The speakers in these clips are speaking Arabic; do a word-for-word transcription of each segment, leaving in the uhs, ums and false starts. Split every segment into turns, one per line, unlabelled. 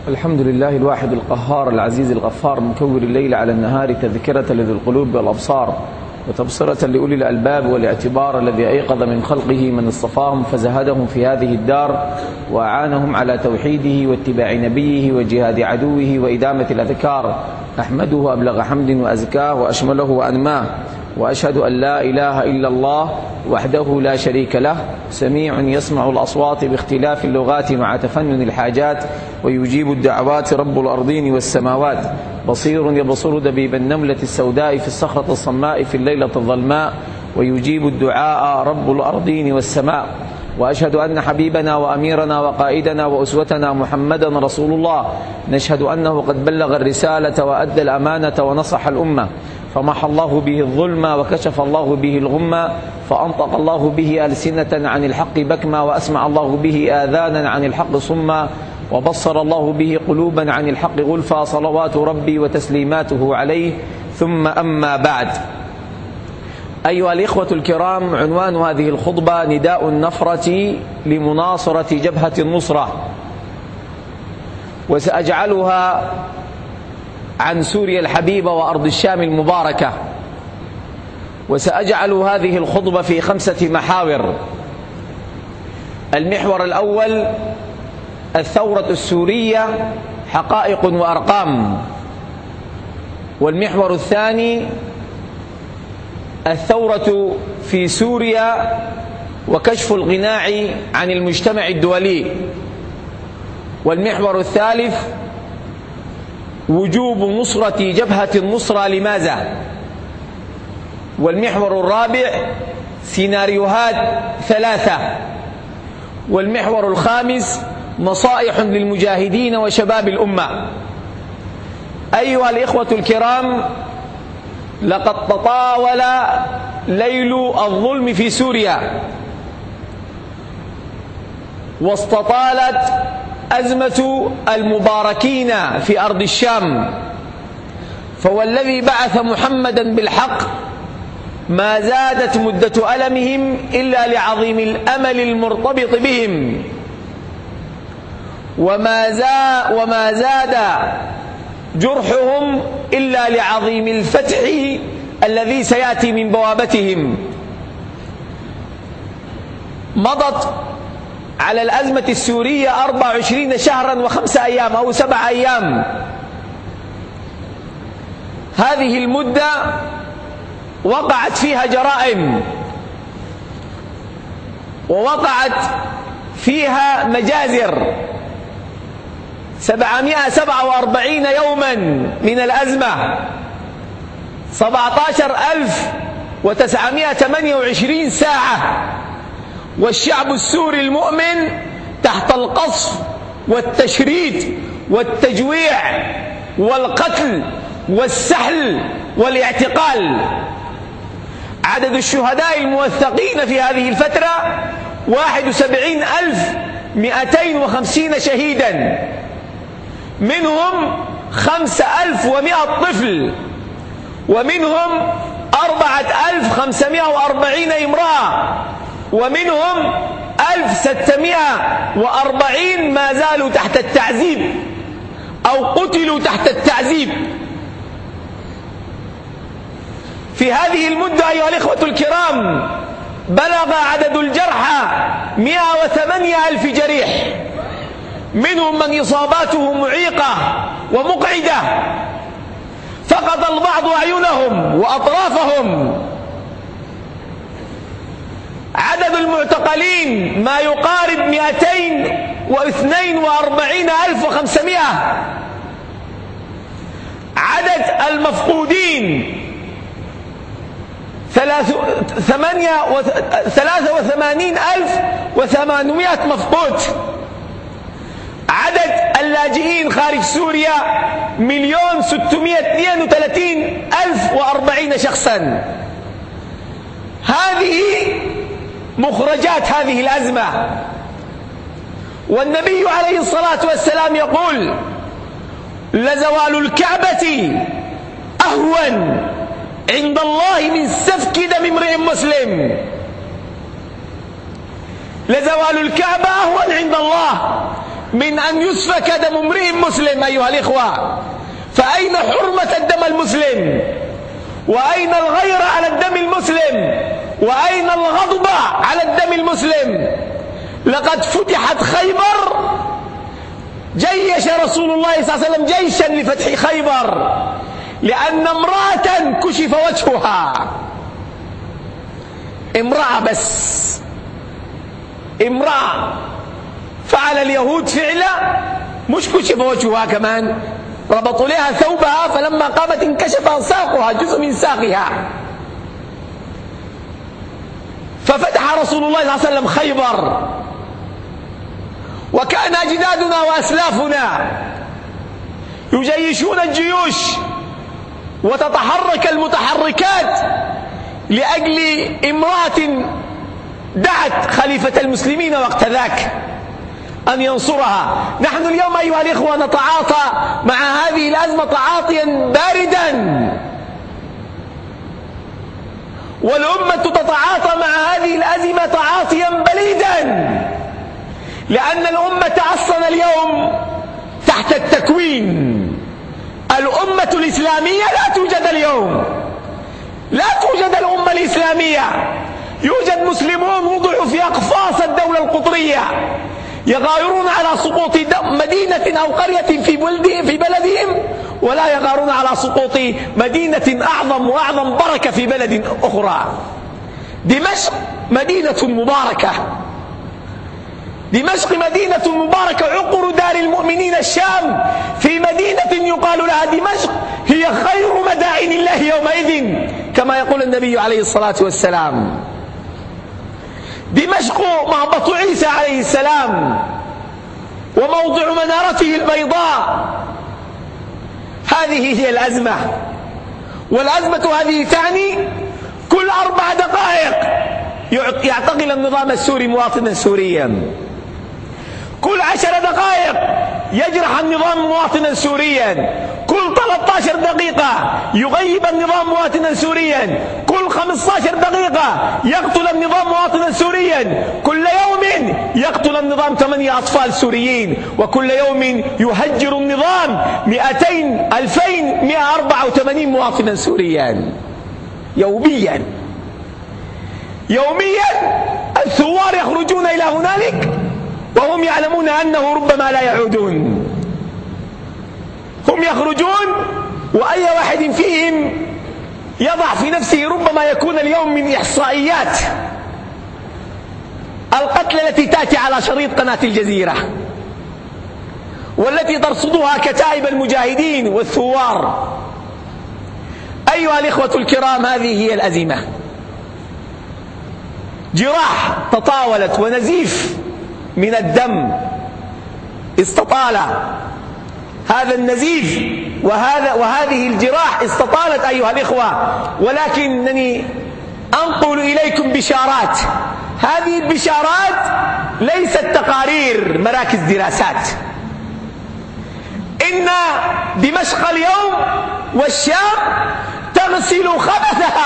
الحمد لله الواحد القهار العزيز الغفار مكور الليل على النهار تذكرة لذي القلوب والأبصار وتبصرة لأولي الألباب والاعتبار الذي أيقظ من خلقه من اصطفاهم فزهدهم في هذه الدار وأعانهم على توحيده واتباع نبيه وجهاد عدوه وإدامة الأذكار. أحمده أبلغ حمد وأزكاه وأشمله وأنماه، وأشهد أن لا إله إلا الله وحده لا شريك له، سميع يسمع الأصوات باختلاف اللغات مع تفنن الحاجات، ويجيب الدعوات رب الأرضين والسماوات، بصير يبصر دبيب النملة السوداء في الصخرة الصماء في الليلة الظلماء، ويجيب الدعاء رب الأرضين والسماء. وأشهد أن حبيبنا وأميرنا وقائدنا وأسوتنا محمدا رسول الله، نشهد أنه قد بلغ الرسالة وأدى الأمانة ونصح الأمة، فمحى الله به الظلم وكشف الله به الغمة، فأنطق الله به ألسنة عن الحق بكما، وأسمع الله به آذانا عن الحق صما، وبصر الله به قلوبا عن الحق غلفا، صلوات ربي وتسليماته عليه. ثم أما بعد، أيها الإخوة الكرام، عنوان هذه الخطبة نداء النفرة لمناصرة جبهة النصرة، وسأجعلها عن سوريا الحبيبة وأرض الشام المباركة، وسأجعل هذه الخطبة في خمسة محاور. المحور الأول الثورة السورية حقائق وأرقام، والمحور الثاني الثورة في سوريا وكشف الغناء عن المجتمع الدولي، والمحور الثالث وجوب نصرة جبهة النصرة لماذا، والمحور الرابع سيناريوهات ثلاثة، والمحور الخامس نصائح للمجاهدين وشباب الأمة. أيها الإخوة الكرام، لقد تطاول ليل الظلم في سوريا، واستطالت أزمة المباركين في أرض الشام، فوالذي بعث محمدا بالحق ما زادت مدة ألمهم إلا لعظيم الأمل المرتبط بهم، وما زاد, وما زاد جرحهم إلا لعظيم الفتح الذي سيأتي من بوابتهم. مضت على الأزمة السورية أربع وعشرين شهرا وخمسة أيام أو سبع أيام. هذه المدة وقعت فيها جرائم، ووقعت فيها مجازر. سبعمائة وسبعة وأربعين يوما من الأزمة، سبعة عشر ألف وتسعمائة وثمانية وعشرين ساعة، والشعب السوري المؤمن تحت القصف والتشريد والتجويع والقتل والسحل والاعتقال. عدد الشهداء الموثقين في هذه الفترة واحد وسبعين ألف ومئتين وخمسين شهيدا، منهم خمسة ألف ومئة طفل، ومنهم أربعة ألف وخمسمائة وأربعين امرأة، ومنهم ألف وستمائة وأربعين ما زالوا تحت التعذيب أو قتلوا تحت التعذيب. في هذه المدة أيها الإخوة الكرام بلغ عدد الجرحى مئة وثمانية ألف جريح، منهم من إصاباته معيقة ومقعدة، فقد البعض أعينهم وأطرافهم. عدد المعتقلين ما يقارب مئتين واثنين وأربعين ألف وخمسمائة. عدد المفقودين ثلاثة وثمانين ألف وثمانمائة مفقود. عدد اللاجئين خارج سوريا مليون ستمائة واثنين وثلاثين ألف وأربعين شخصا. هذه مخرجات هذه الأزمة، والنبي عليه الصلاة والسلام يقول: لزوال الكعبة أهون عند الله من سفك دم امرئ مسلم. لزوال الكعبة أهون عند الله من أن يسفك دم امرئ مسلم أيها الإخوة. فأين حرمة الدم المسلم؟ وأين الغيرة على الدم المسلم؟ وأين الغضب على الدم المسلم؟ لقد فتحت خيبر، جيش رسول الله صلى الله عليه وسلم جيشا لفتح خيبر لأن امرأة كشف وجهها، امرأة بس، امرأة فعل اليهود فعلا، مش كشف وجهها كمان، ربطوا لها ثوبها فلما قامت انكشف ساقها، جزء من ساقها. ففتح رسول الله صلى الله عليه وسلم خيبر، وكان أجدادنا وأسلافنا يجيشون الجيوش وتتحرك المتحركات لأجل امرأة دعت خليفة المسلمين وقت ذاك أن ينصرها. نحن اليوم أيها الإخوة نتعاطى مع هذه الأزمة تعاطيا باردا، والأمة تتعاطى مع هذه الأزمة تعاطيا بليدا، لأن الأمة أصلا اليوم تحت التكوين. الأمة الإسلامية لا توجد اليوم، لا توجد الأمة الإسلامية. يوجد مسلمون وضعوا في أقفاص الدولة القطرية يغارون على سقوط مدينة أو قرية في بلدهم في بلدهم، ولا يغارون على سقوط مدينة أعظم وأعظم بركة في بلد أخرى. دمشق مدينة مباركة، دمشق مدينة مباركة، عقر دار المؤمنين الشام في مدينة يقال لها دمشق هي خير مدائن الله يومئذ كما يقول النبي عليه الصلاة والسلام. دمشق مهبط عيسى عليه السلام وموضع منارته البيضاء. هذه هي الأزمة، والأزمة هذه تعني كل أربع دقائق يعتقل النظام السوري مواطنا سوريا، كل عشر دقائق يجرح النظام مواطنا سوريا، كل ثلاث عشرة دقيقة يغيب النظام مواطنا سوريا، كل خمسة عشر دقيقة يقتل النظام مواطنا سوريا، كل يوم يقتل النظام ثمانية أطفال سوريين، وكل يوم يهجر النظام مئتين ألفين مئة وأربعة وثمانين مواطنا سوريا يوميا. يوميا الثوار يخرجون إلى هنالك وهم يعلمون أنه ربما لا يعودون. هم يخرجون وأي واحد فيهم يضع في نفسه ربما يكون اليوم من إحصائيات القتل التي تأتي على شريط قناة الجزيرة والتي ترصدها كتائب المجاهدين والثوار. أيها الإخوة الكرام، هذه هي الأزمة. جراح تطاولت ونزيف من الدم استطال، هذا النزيف وهذا وهذه الجراح استطالت أيها الإخوة، ولكنني أنقل إليكم بشارات. هذه البشارات ليست تقارير مراكز دراسات. إن دمشق اليوم والشام تغسل خبثها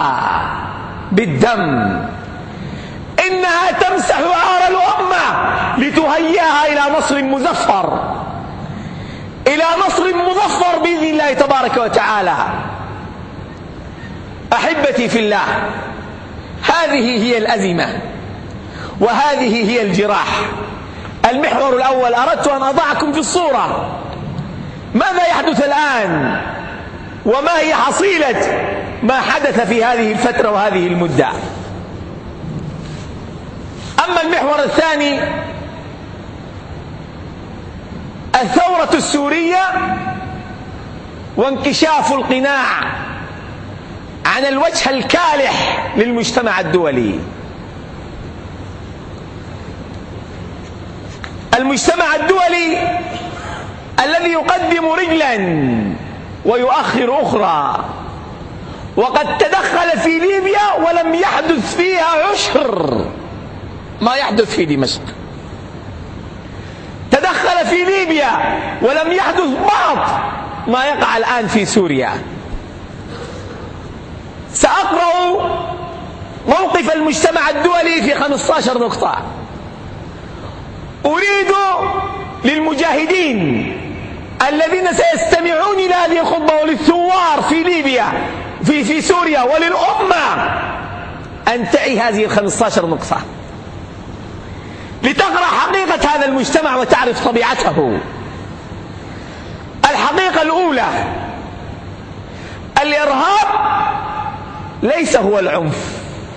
بالدم، إنها تمسح عار الأمة لتهيئها إلى نصر مزفر، إلى نصر مظفر بإذن الله تبارك وتعالى. أحبتي في الله، هذه هي الأزمة وهذه هي الجراح. المحور الأول أردت أن أضعكم في الصورة، ماذا يحدث الآن وما هي حصيلة ما حدث في هذه الفترة وهذه المدة. أما المحور الثاني، الثورة السورية وانكشاف القناع عن الوجه الكالح للمجتمع الدولي. المجتمع الدولي الذي يقدم رجلا ويؤخر أخرى، وقد تدخل في ليبيا ولم يحدث فيها عشر ما يحدث في دمشق، تدخل في ليبيا ولم يحدث بعض ما يقع الآن في سوريا. سأقرأ موقف المجتمع الدولي في خمسة عشر نقطة. أريد الذين سيستمعون إلى هذه الخطبة وللثوار في ليبيا في في سوريا وللأمة أن تعي هذه الخمسة عشر نقطة لتقرأ حقيقة هذا المجتمع وتعرف طبيعته. الحقيقة الأولى: الإرهاب ليس هو العنف،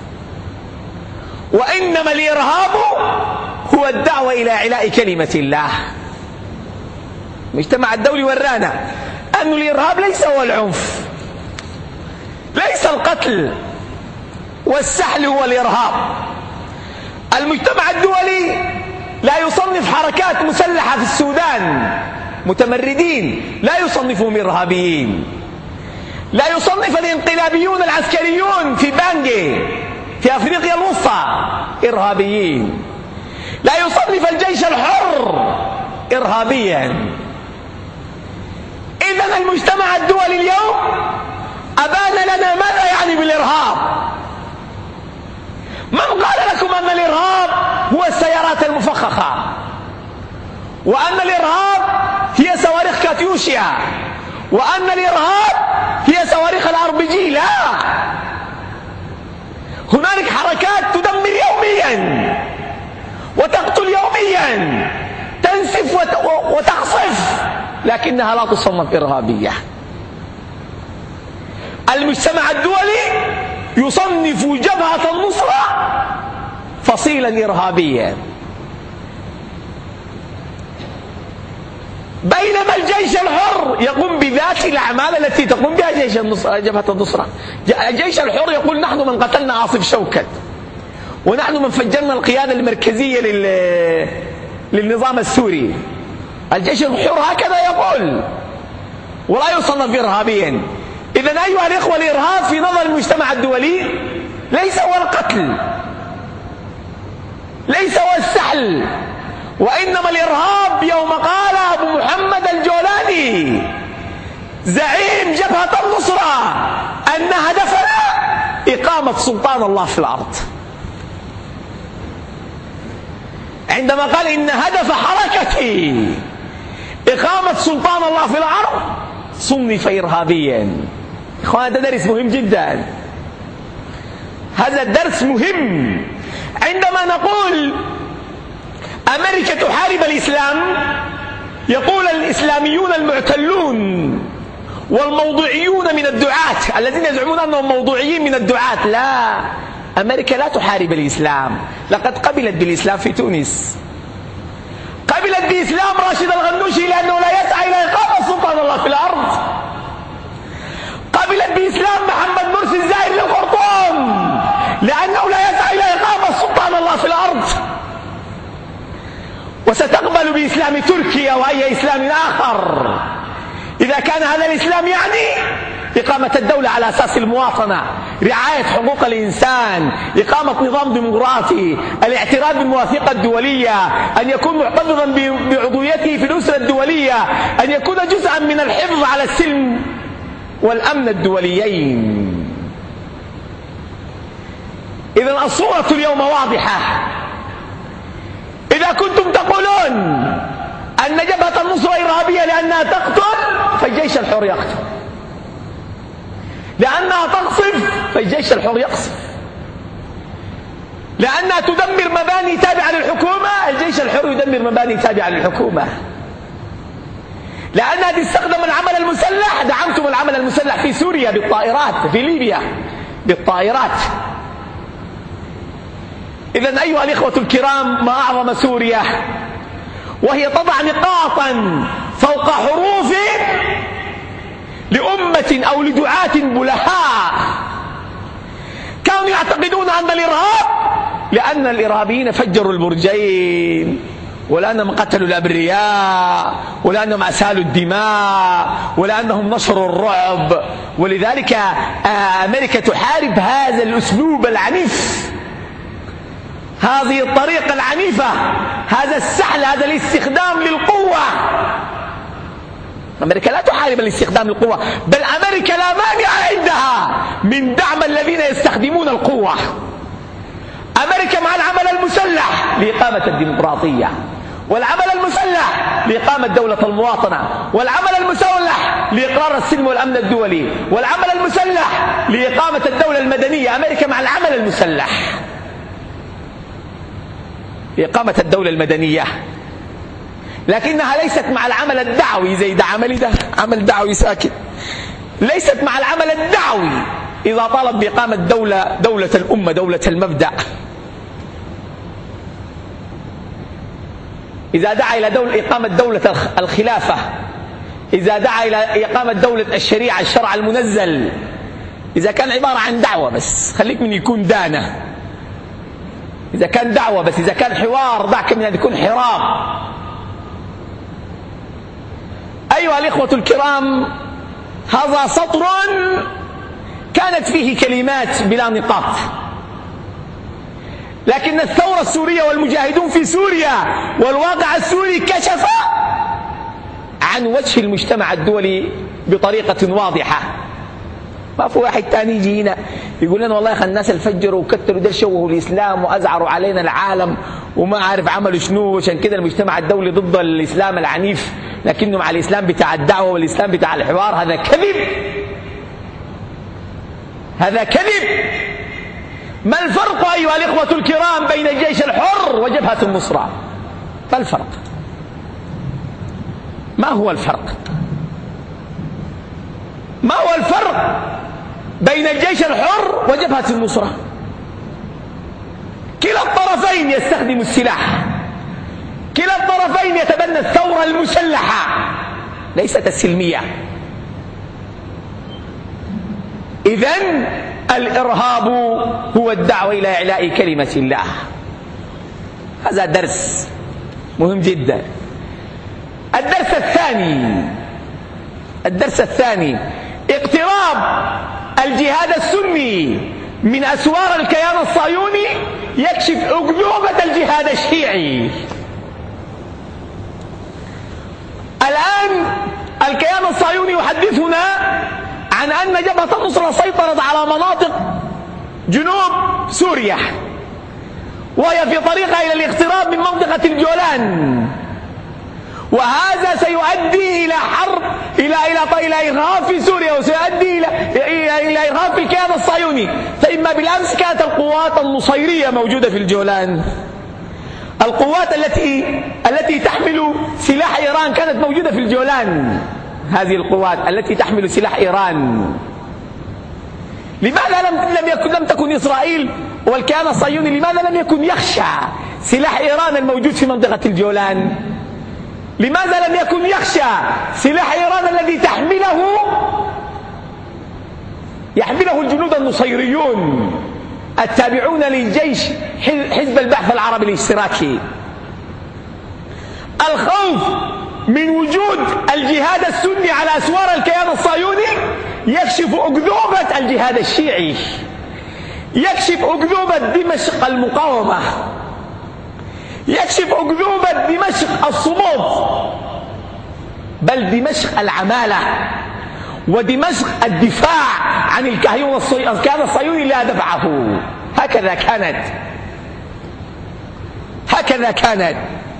وإنما الإرهاب هو الدعوة إلى إعلاء كلمة الله. المجتمع الدولي ورانا أن الإرهاب ليس هو العنف، ليس القتل والسحل هو الإرهاب. المجتمع الدولي لا يصنف حركات مسلحة في السودان متمردين، لا يصنفهم إرهابيين. لا يصنف الانقلابيون العسكريون في بانجي في أفريقيا الوسطى إرهابيين. لا يصنف الجيش الحر إرهابيا. إذن المجتمع الدولي اليوم أبان لنا ماذا يعني بالإرهاب. من قال لكم أن الإرهاب هو السيارات المفخخة، وأن الإرهاب هي صواريخ كاتيوشيا، وأن الإرهاب هي صواريخ الار بي جي؟ لا، هنالك حركات تدمر يوميا وتقتل يوميا، تنسف وتقصف، لكنها لا تصنف إرهابية. المجتمع الدولي يصنف جبهة النصرة فصيلا إرهابيا، بينما الجيش الحر يقوم بذات الأعمال التي تقوم بها جيش النصرة جبهة النصرة. الجيش الحر يقول: نحن من قتلنا عاصف شوكت، ونحن من فجرنا القيادة المركزية لل... للنظام السوري. الجيش الحر هكذا يقول ولا يصنف إرهابيا. إذن أيها الإخوة، الإرهاب في نظر المجتمع الدولي ليس هو القتل، ليس هو السحل، وإنما الإرهاب يوم قال أبو محمد الجولاني زعيم جبهة النصرة أن هدفنا إقامة سلطان الله في الأرض، عندما قال إن هدف حركتي إقامة سلطان الله في الأرض صنف إرهابيا. إخوان، هذا درس مهم جدا، هذا الدرس مهم. عندما نقول أمريكا تحارب الإسلام، يقول الإسلاميون المعتلون والموضوعيون من الدعاة الذين يزعمون أنهم موضوعيين من الدعاة: لا، أمريكا لا تحارب الإسلام، لقد قبلت بالإسلام في تونس، قبلت بإسلام راشد الغنوشي لأنه لا يسعى إلى إقامة سلطان الله في الأرض، قبلت بإسلام محمد مرسي الزائر للخرطوم لأنه لا يسعى إلى إقامة سلطان الله في الأرض، وستقبل بإسلام تركيا وأي إسلام آخر إذا كان هذا الإسلام يعني إقامة الدولة على أساس المواطنة، رعاية حقوق الإنسان، إقامة نظام ديمقراطي، الاعتراف بالمواثيق الدولية، أن يكون محتفظا بعضويته في الأسرة الدولية، أن يكون جزءا من الحفظ على السلم والأمن الدوليين. إذن الصورة اليوم واضحة. إذا كنتم تقولون أن جبهة النصرة إرهابية لأنها تقتل، فالجيش الحر يقتل، لأنها تقصف فالجيش الحر يقصف، لأنها تدمر مباني تابعة للحكومة الجيش الحر يدمر مباني تابعة للحكومة، لأنها تستخدم العمل المسلح، دعمتم العمل المسلح في سوريا بالطائرات، في ليبيا بالطائرات. إذن أيها الإخوة الكرام، ما أعظم سوريا وهي تضع نقاطا فوق حروف لأمة أو لدعاة بلهاء كانوا يعتقدون أن الإرهاب لأن الإرهابيين فجروا البرجين، ولأنهم قتلوا الأبرياء، ولأنهم أسالوا الدماء، ولأنهم نشروا الرعب، ولذلك أمريكا تحارب هذا الأسلوب العنيف، هذه الطريقة العنيفة، هذا السحل، هذا الاستخدام للقوة. أمريكا لا تحارب الاستخدام للقوة، بل أمريكا لا مانع عندها من دعم الذين يستخدمون القوة. أمريكا مع العمل المسلح لإقامة الديمقراطية، والعمل المسلح لإقامة دولة المواطنة، والعمل المسلح لإقرار السلم والأمن الدولي، والعمل المسلح لإقامة الدولة المدنية. أمريكا مع العمل المسلح لإقامة الدولة المدنية، لكنها ليست مع العمل الدعوي زي ده عملي، ده عمل دعوي ساكت. ليست مع العمل الدعوي إذا طالب بإقامة دولة دولة الأمة، دولة المبدأ. إذا دعا إلى دولة إقامة دولة الخلافة، إذا دعا إلى إقامة دولة الشريعة الشرع المنزل، إذا كان عبارة عن دعوة بس، خليك من يكون دانة. إذا كان دعوة بس، إذا كان حوار دعك من أن يكون حرام. أيها الإخوة الكرام، هذا سطر كانت فيه كلمات بلا نقاط، لكن الثورة السورية والمجاهدون في سوريا والواقع السوري كشف عن وجه المجتمع الدولي بطريقة واضحة. ما في واحد تاني يجي هنا يقول لنا والله يا اخي الناس الفجروا وكتروا ده شوهوا الإسلام وأزعروا علينا العالم وما عارف عملوا شنو، عشان كده المجتمع الدولي ضد الإسلام العنيف، لكنه مع الإسلام بتاع الدعوة والإسلام بتاع الحوار. هذا كذب، هذا كذب. ما الفرق أيها الإخوة الكرام بين الجيش الحر وجبهة النصرة؟ ما الفرق؟ ما هو الفرق؟ ما هو الفرق بين الجيش الحر وجبهة النصرة؟ كلا الطرفين يستخدم السلاح، كلا الطرفين يتبنى الثورة المسلحة ليست السلمية. إذن الإرهاب هو الدعوة إلى إعلاء كلمة الله. هذا درس مهم جدا. الدرس الثاني، الدرس الثاني اقتراب الجهاد السني من أسوار الكيان الصهيوني يكشف أكذوبة الجهاد الشيعي. الآن الكيان الصهيوني يحدثنا عن أن جبهة النصرة سيطرت على مناطق جنوب سوريا، وهي في طريقها إلى الاقتراب من منطقة الجولان، وهذا سيؤدي إلى حرب إلى إلى إلى إرهاب في سوريا، وسيؤدي إلى إلى إلى إرهاب في الكيان الصهيوني. فإما بالأمس كانت القوات النصيرية موجودة في الجولان، القوات التي التي تحمل سلاح إيران كانت موجودة في الجولان. هذه القوات التي تحمل سلاح إيران، لماذا لم لم يكن لم تكن إسرائيل والكيان الصهيوني لماذا لم يكن يخشى سلاح إيران الموجود في منطقة الجولان؟ لماذا لم يكن يخشى سلاح إيران الذي تحمله يحمله الجنود النصيريون التابعون للجيش حزب البعث العربي الاشتراكي؟ الخوف من وجود الجهاد السني على أسوار الكيان الصهيوني يكشف أكذوبة الجهاد الشيعي، يكشف أكذوبة دمشق المقاومة، يكشف أكذوبة دمشق الصمود، بل دمشق العمالة، ودمشق الدفاع عن الكيان الصهيوني لا دفعه. هكذا كانت، هكذا كانت.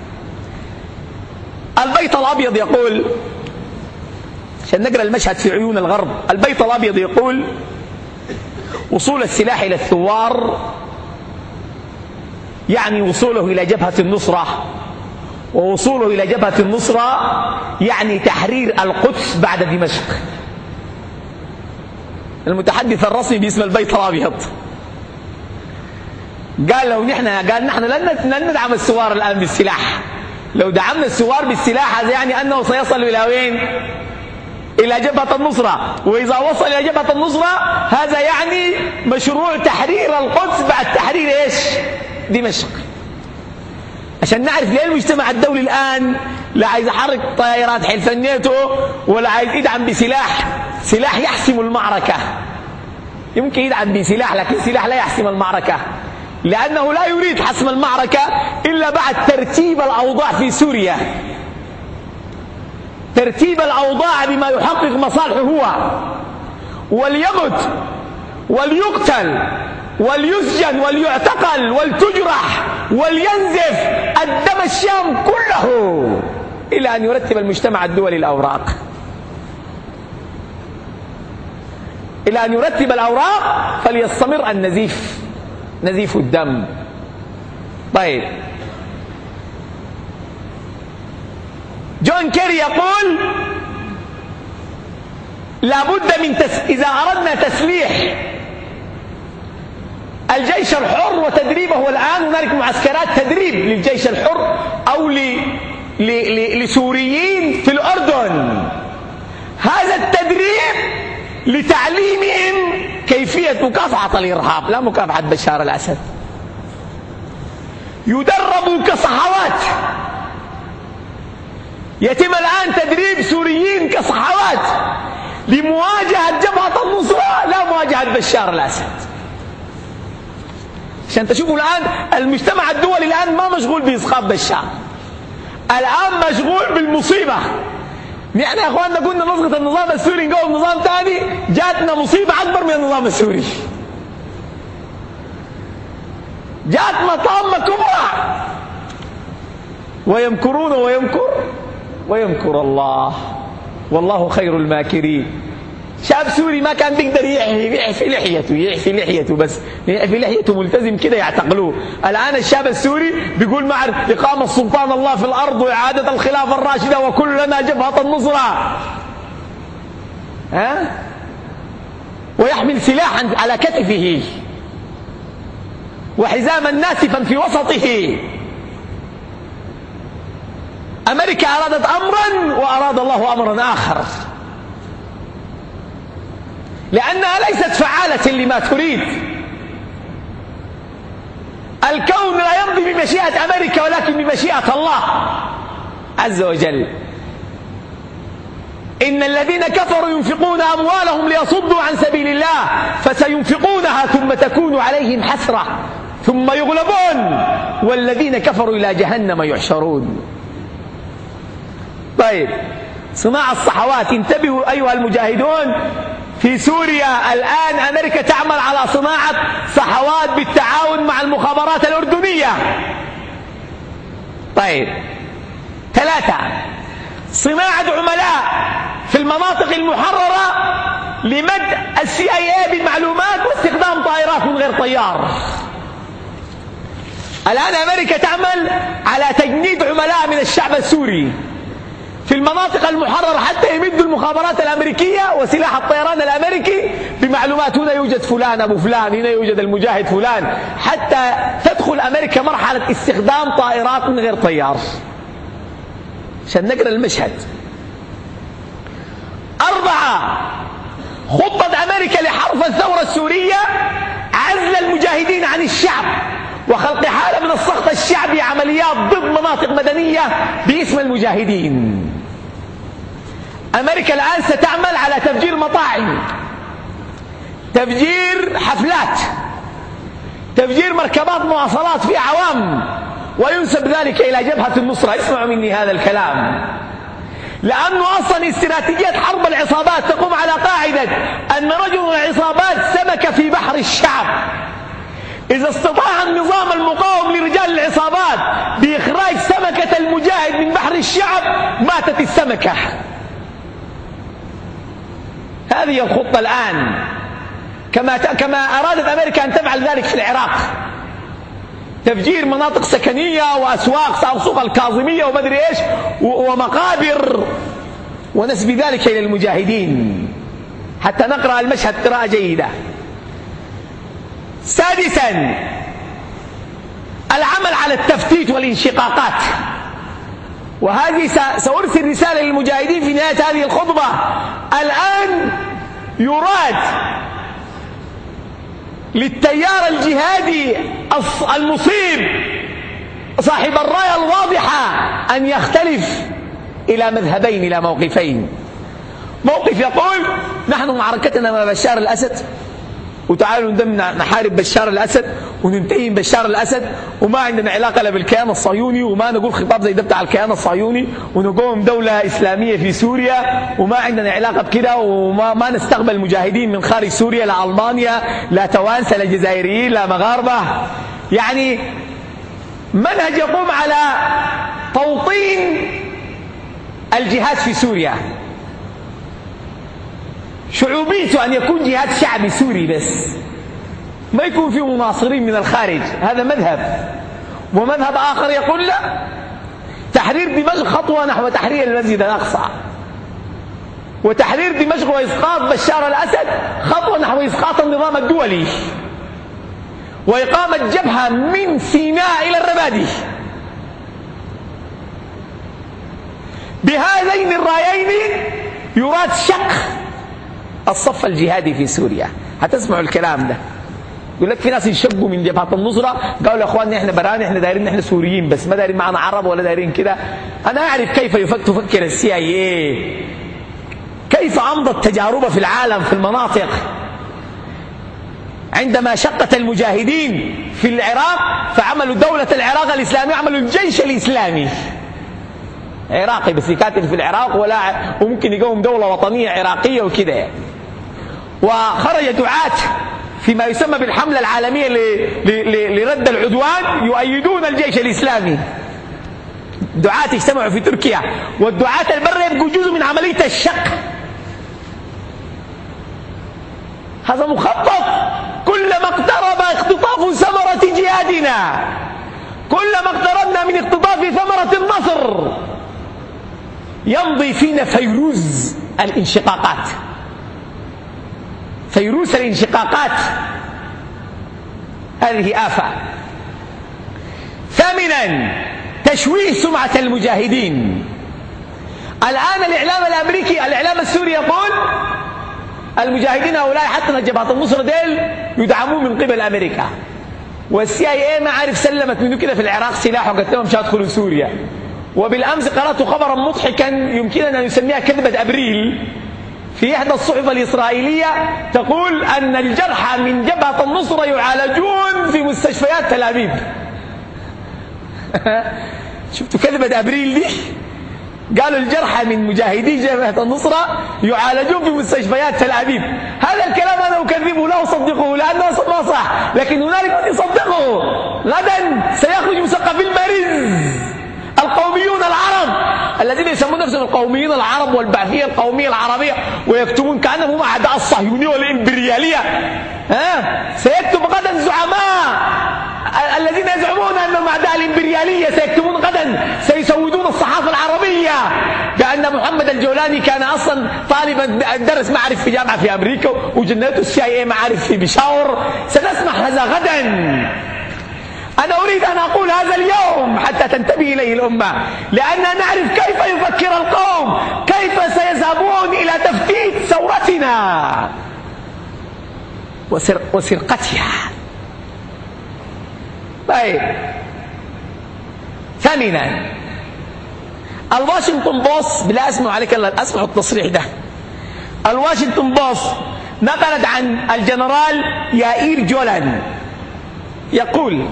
البيت الأبيض يقول، عشان نقرأ المشهد في عيون الغرب، البيت الأبيض يقول وصول السلاح إلى الثوار يعني وصوله إلى جبهة النصرة، ووصوله إلى جبهة النصرة يعني تحرير القدس بعد دمشق. المتحدث الرسمي باسم البيت الأبيض قال لو نحن قال نحن لن ندعم الثوار الآن بالسلاح، لو دعمنا الثوار بالسلاح هذا يعني أنه سيصل إلى وين؟ إلى جبهة النصرة، وإذا وصل إلى جبهة النصرة هذا يعني مشروع تحرير القدس بعد تحرير إيش؟ دمشق. عشان نعرف ليه المجتمع الدولي الآن لا عايز يحرك طائرات حلف الناتو ولا عايز يدعم بسلاح، سلاح يحسم المعركة. يمكن يدعم بسلاح لكن سلاح لا يحسم المعركة، لأنه لا يريد حسم المعركة إلا بعد ترتيب الأوضاع في سوريا، ترتيب الأوضاع بما يحقق مصالحه هو، وليمت وليقتل وليسجن وليعتقل ولتجرح ولينزف الدم الشام كله إلى أن يرتب المجتمع الدولي الأوراق، إلى أن يرتب الأوراق فليستمر النزيف، نزيف الدم. طيب، جون كيري يقول لابد من تس... إذا أردنا تسليح الجيش الحر وتدريبه، الآن هنالك معسكرات تدريب للجيش الحر أو ل... ل... ل... لسوريين في الأردن، هذا التدريب لتعليمهم كيفية مكافحة الإرهاب لا مكافحة بشار الأسد. يدربوا كصحوات، يتم الآن تدريب سوريين كصحوات لمواجهة جبهة النصرة لا مواجهة بشار الأسد. عشان تشوفوا الآن المجتمع الدولي الآن ما مشغول بإسقاط بشار، الآن مشغول بالمصيبة. نحن يا أخواننا كنا نسقط النظام السوري نقوم نظام ثاني، جاتنا مصيبة أكبر من النظام السوري، جاتنا طامة كبرى. ويمكرون ويمكر ويمكر الله والله خير الماكرين. شاب سوري ما كان بيقدر يعفي لحيته، يعفي لحيته بس يعفي لحيته ملتزم كده يعتقلوه. الآن الشاب السوري بيقول مع إقامة سلطان الله في الأرض وإعادة الخلافة الراشدة وكلنا جبهة النصرة، ها؟ ويحمل سلاحا على كتفه وحزاما ناسفا في وسطه. أمريكا أرادت أمرا وأراد الله أمرا آخر، لأنها ليست فعالة لما تريد. الكون لا يمضي بمشيئة أمريكا ولكن بمشيئة الله عز وجل. إن الذين كفروا ينفقون أموالهم ليصدوا عن سبيل الله فسينفقونها ثم تكون عليهم حسرة ثم يغلبون والذين كفروا إلى جهنم يحشرون. طيب، صناعة الصحوات، انتبهوا أيها المجاهدون. في سوريا الآن أمريكا تعمل على صناعة صحوات بالتعاون مع المخابرات الأردنية. طيب، ثلاثة، صناعة عملاء في المناطق المحررة لمد السي اي اي بالمعلومات واستخدام طائرات من غير طيار. الآن أمريكا تعمل على تجنيد عملاء من الشعب السوري في المناطق المحررة حتى يمدوا المخابرات الأمريكية وسلاح الطيران الأمريكي بمعلومات، هنا يوجد فلان أبو فلان، هنا يوجد المجاهد فلان، حتى تدخل أمريكا مرحلة استخدام طائرات من غير طيار. عشان نقرأ المشهد. أربعة، خطة أمريكا لحرف الثورة السورية عزل المجاهدين عن الشعب وخلق حالة من السخط الشعبي، عمليات ضد مناطق مدنية باسم المجاهدين. أمريكا الآن ستعمل على تفجير مطاعم، تفجير حفلات، تفجير مركبات مواصلات في عوام، وينسب ذلك إلى جبهة النصرة. اسمعوا مني هذا الكلام، لأنه أصلا استراتيجية حرب العصابات تقوم على قاعدة أن رجل العصابات سمك في بحر الشعب. إذا استطاع النظام المقاوم لرجال العصابات بإخراج سمكة المجاهد من بحر الشعب ماتت السمكة. هذه الخطة الآن، كما كما أرادت أمريكا أن تفعل ذلك في العراق، تفجير مناطق سكنية وأسواق، سوق الكاظمية وما أدري إيش ومقابر، ونسب ذلك إلى المجاهدين. حتى نقرأ المشهد قراءة جيدة. سادسا، العمل على التفتيت والانشقاقات، وهذه سأرسل رسالة للمجاهدين في نهاية هذه الخطبة. الآن يراد للتيار الجهادي المصيب صاحب الراية الواضحة أن يختلف إلى مذهبين، إلى موقفين. موقف يقول نحن معركتنا مع بشار الأسد، وتعالوا ندم نحارب بشار الأسد وننتهي من بشار الأسد، وما عندنا علاقة لا بالكيان الصهيوني، وما نقول خطاب زي ده بتاع الكيان الصهيوني، ونقوم دولة إسلامية في سوريا، وما عندنا علاقة بكده، وما ما نستقبل مجاهدين من خارج سوريا، لا ألمانيا لا توانسة لا جزائريين لا مغاربة. يعني منهج يقوم على توطين الجهاد في سوريا، شعوبيته أن يكون جهاد شعبي سوري بس، ما يكون فيه مناصرين من الخارج. هذا مذهب. ومذهب آخر يقول لا، تحرير دمشق خطوة نحو تحرير المسجد الأقصى، وتحرير دمشق وإسقاط بشار الأسد خطوة نحو إسقاط النظام الدولي، وإقامة جبهة من سيناء إلى الربادي. بهذين الرايين يراد شق الصف الجهادي في سوريا. هتسمعوا الكلام ده، يقول لك في ناس ينشقوا من جبهة النصرة، قالوا يا اخواننا احنا براني، احنا دايرين احنا سوريين بس، ما دايرين معنا عرب ولا دايرين كده. انا اعرف كيف تفكر السي اي اي، كيف امضت تجاربها في العالم في المناطق. عندما شقت المجاهدين في العراق فعملوا دولة العراق الإسلامية، عملوا الجيش الإسلامي عراقي بس يكاتل في العراق، ولا وممكن يقوم دولة وطنية عراقية وكده. وخرج دعاة فيما يسمى بالحملة العالمية لرد العدوان يؤيدون الجيش الإسلامي. دعاة اجتمعوا في تركيا، والدعاة البر يبقوا جزء من عملية الشق. هذا مخطط. كلما اقترب اختطاف ثمرة جهادنا، كلما اقتربنا من اختطاف ثمرة النصر، يمضي فينا فيروز الانشقاقات، فيروس الانشقاقات. هذه آفة. ثامنا، تشويه سمعة المجاهدين. الآن الإعلام الأمريكي، الإعلام السوري يقول المجاهدين هؤلاء حتى جبهة النصرة ديل يدعمون من قبل أمريكا، والسي اي اي ما عارف سلمت منه كده في العراق سلاح وقالت لهم مش هيدخلوا سوريا. وبالأمس قرأت خبرا مضحكا يمكننا أن نسميها كذبة أبريل في إحدى الصحف الإسرائيلية، تقول أن الجرحى من جبهة النصرة يعالجون في مستشفيات تل أبيب. شفتوا كذبة أبريل دي؟ قالوا الجرحى من مجاهدي جبهة النصرة يعالجون في مستشفيات تل أبيب. هذا الكلام أنا أكذبه لا أصدقه لأنه ما صح، لكن هنالك من يصدقه. غدا سيخرج مثقفي المريض القوميون العرب الذين يسمون نفسهم القوميين العرب والبعثية القومية العربية، ويكتبون كأنهم أعداء الصهيونية والإمبريالية. ها؟ سيكتب غدا الزعماء الذين يزعمون أنهم أعداء الإمبريالية، سيكتبون غدا، سيسودون الصحافة العربية بأن محمد الجولاني كان أصلا طالبا درس معرف في جامعة في أمريكا وجنته السي اي اي معرف في بيشاور. سنسمع هذا غدا. أنا أريد أن أقول هذا اليوم حتى تنتبه إليه الأمة، لأننا نعرف كيف يفكر القوم، كيف سيذهبون إلى تفتيت ثورتنا وسر وسرقتها. طيب، ثامنا، الواشنطن بوست، بلا أسمع عليك الله أسمع التصريح ده. الواشنطن بوست نقلت عن الجنرال يائير جولان يقول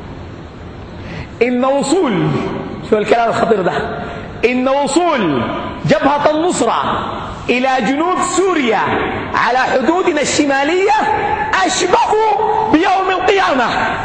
إن وصول، شو الكلام الخطير ده، إن وصول جبهة النصرة إلى جنوب سوريا على حدودنا الشمالية أشبه بيوم القيامة.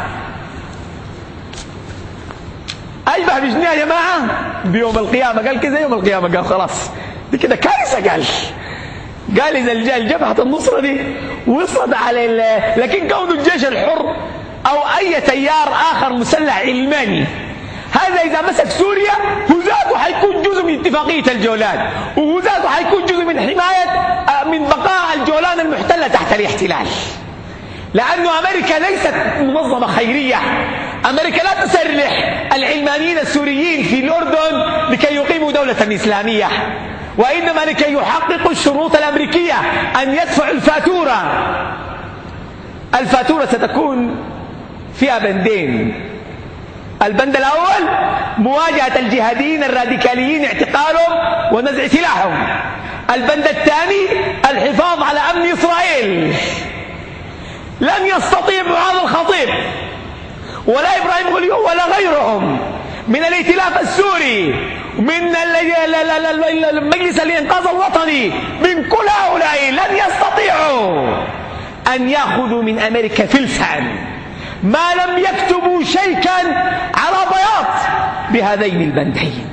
أشبه بشنو يا جماعة؟ بيوم القيامة. قال كذا يوم القيامة، قال خلاص دي كده كارثة. قال قال إذا الجبهة النصرة دي وصلت على، لكن كون الجيش الحر أو أي تيار آخر مسلح علماني هذا إذا مسك سوريا هو ذاته حيكون جزء من اتفاقية الجولان، وهو ذاته حيكون جزء من حماية من بقاء الجولان المحتلة تحت الاحتلال. لأنه أمريكا ليست منظمة خيرية، أمريكا لا تسرح العلمانيين السوريين في الأردن لكي يقيموا دولة إسلامية، وإنما لكي يحققوا الشروط الأمريكية أن يدفعوا الفاتورة. الفاتورة ستكون فيها بندين. البند الأول مواجهة الجهاديين الراديكاليين، اعتقالهم ونزع سلاحهم. البند الثاني الحفاظ على أمن إسرائيل. لن يستطيع معاذ الخطيب ولا إبراهيم غليو ولا غيرهم من الائتلاف السوري، من مجلس الإنقاذ الوطني، من كل هؤلاء لن يستطيعوا أن يأخذوا من أمريكا فلسا. ما لم يكتبوا شيئا على بياض بهذين البندين.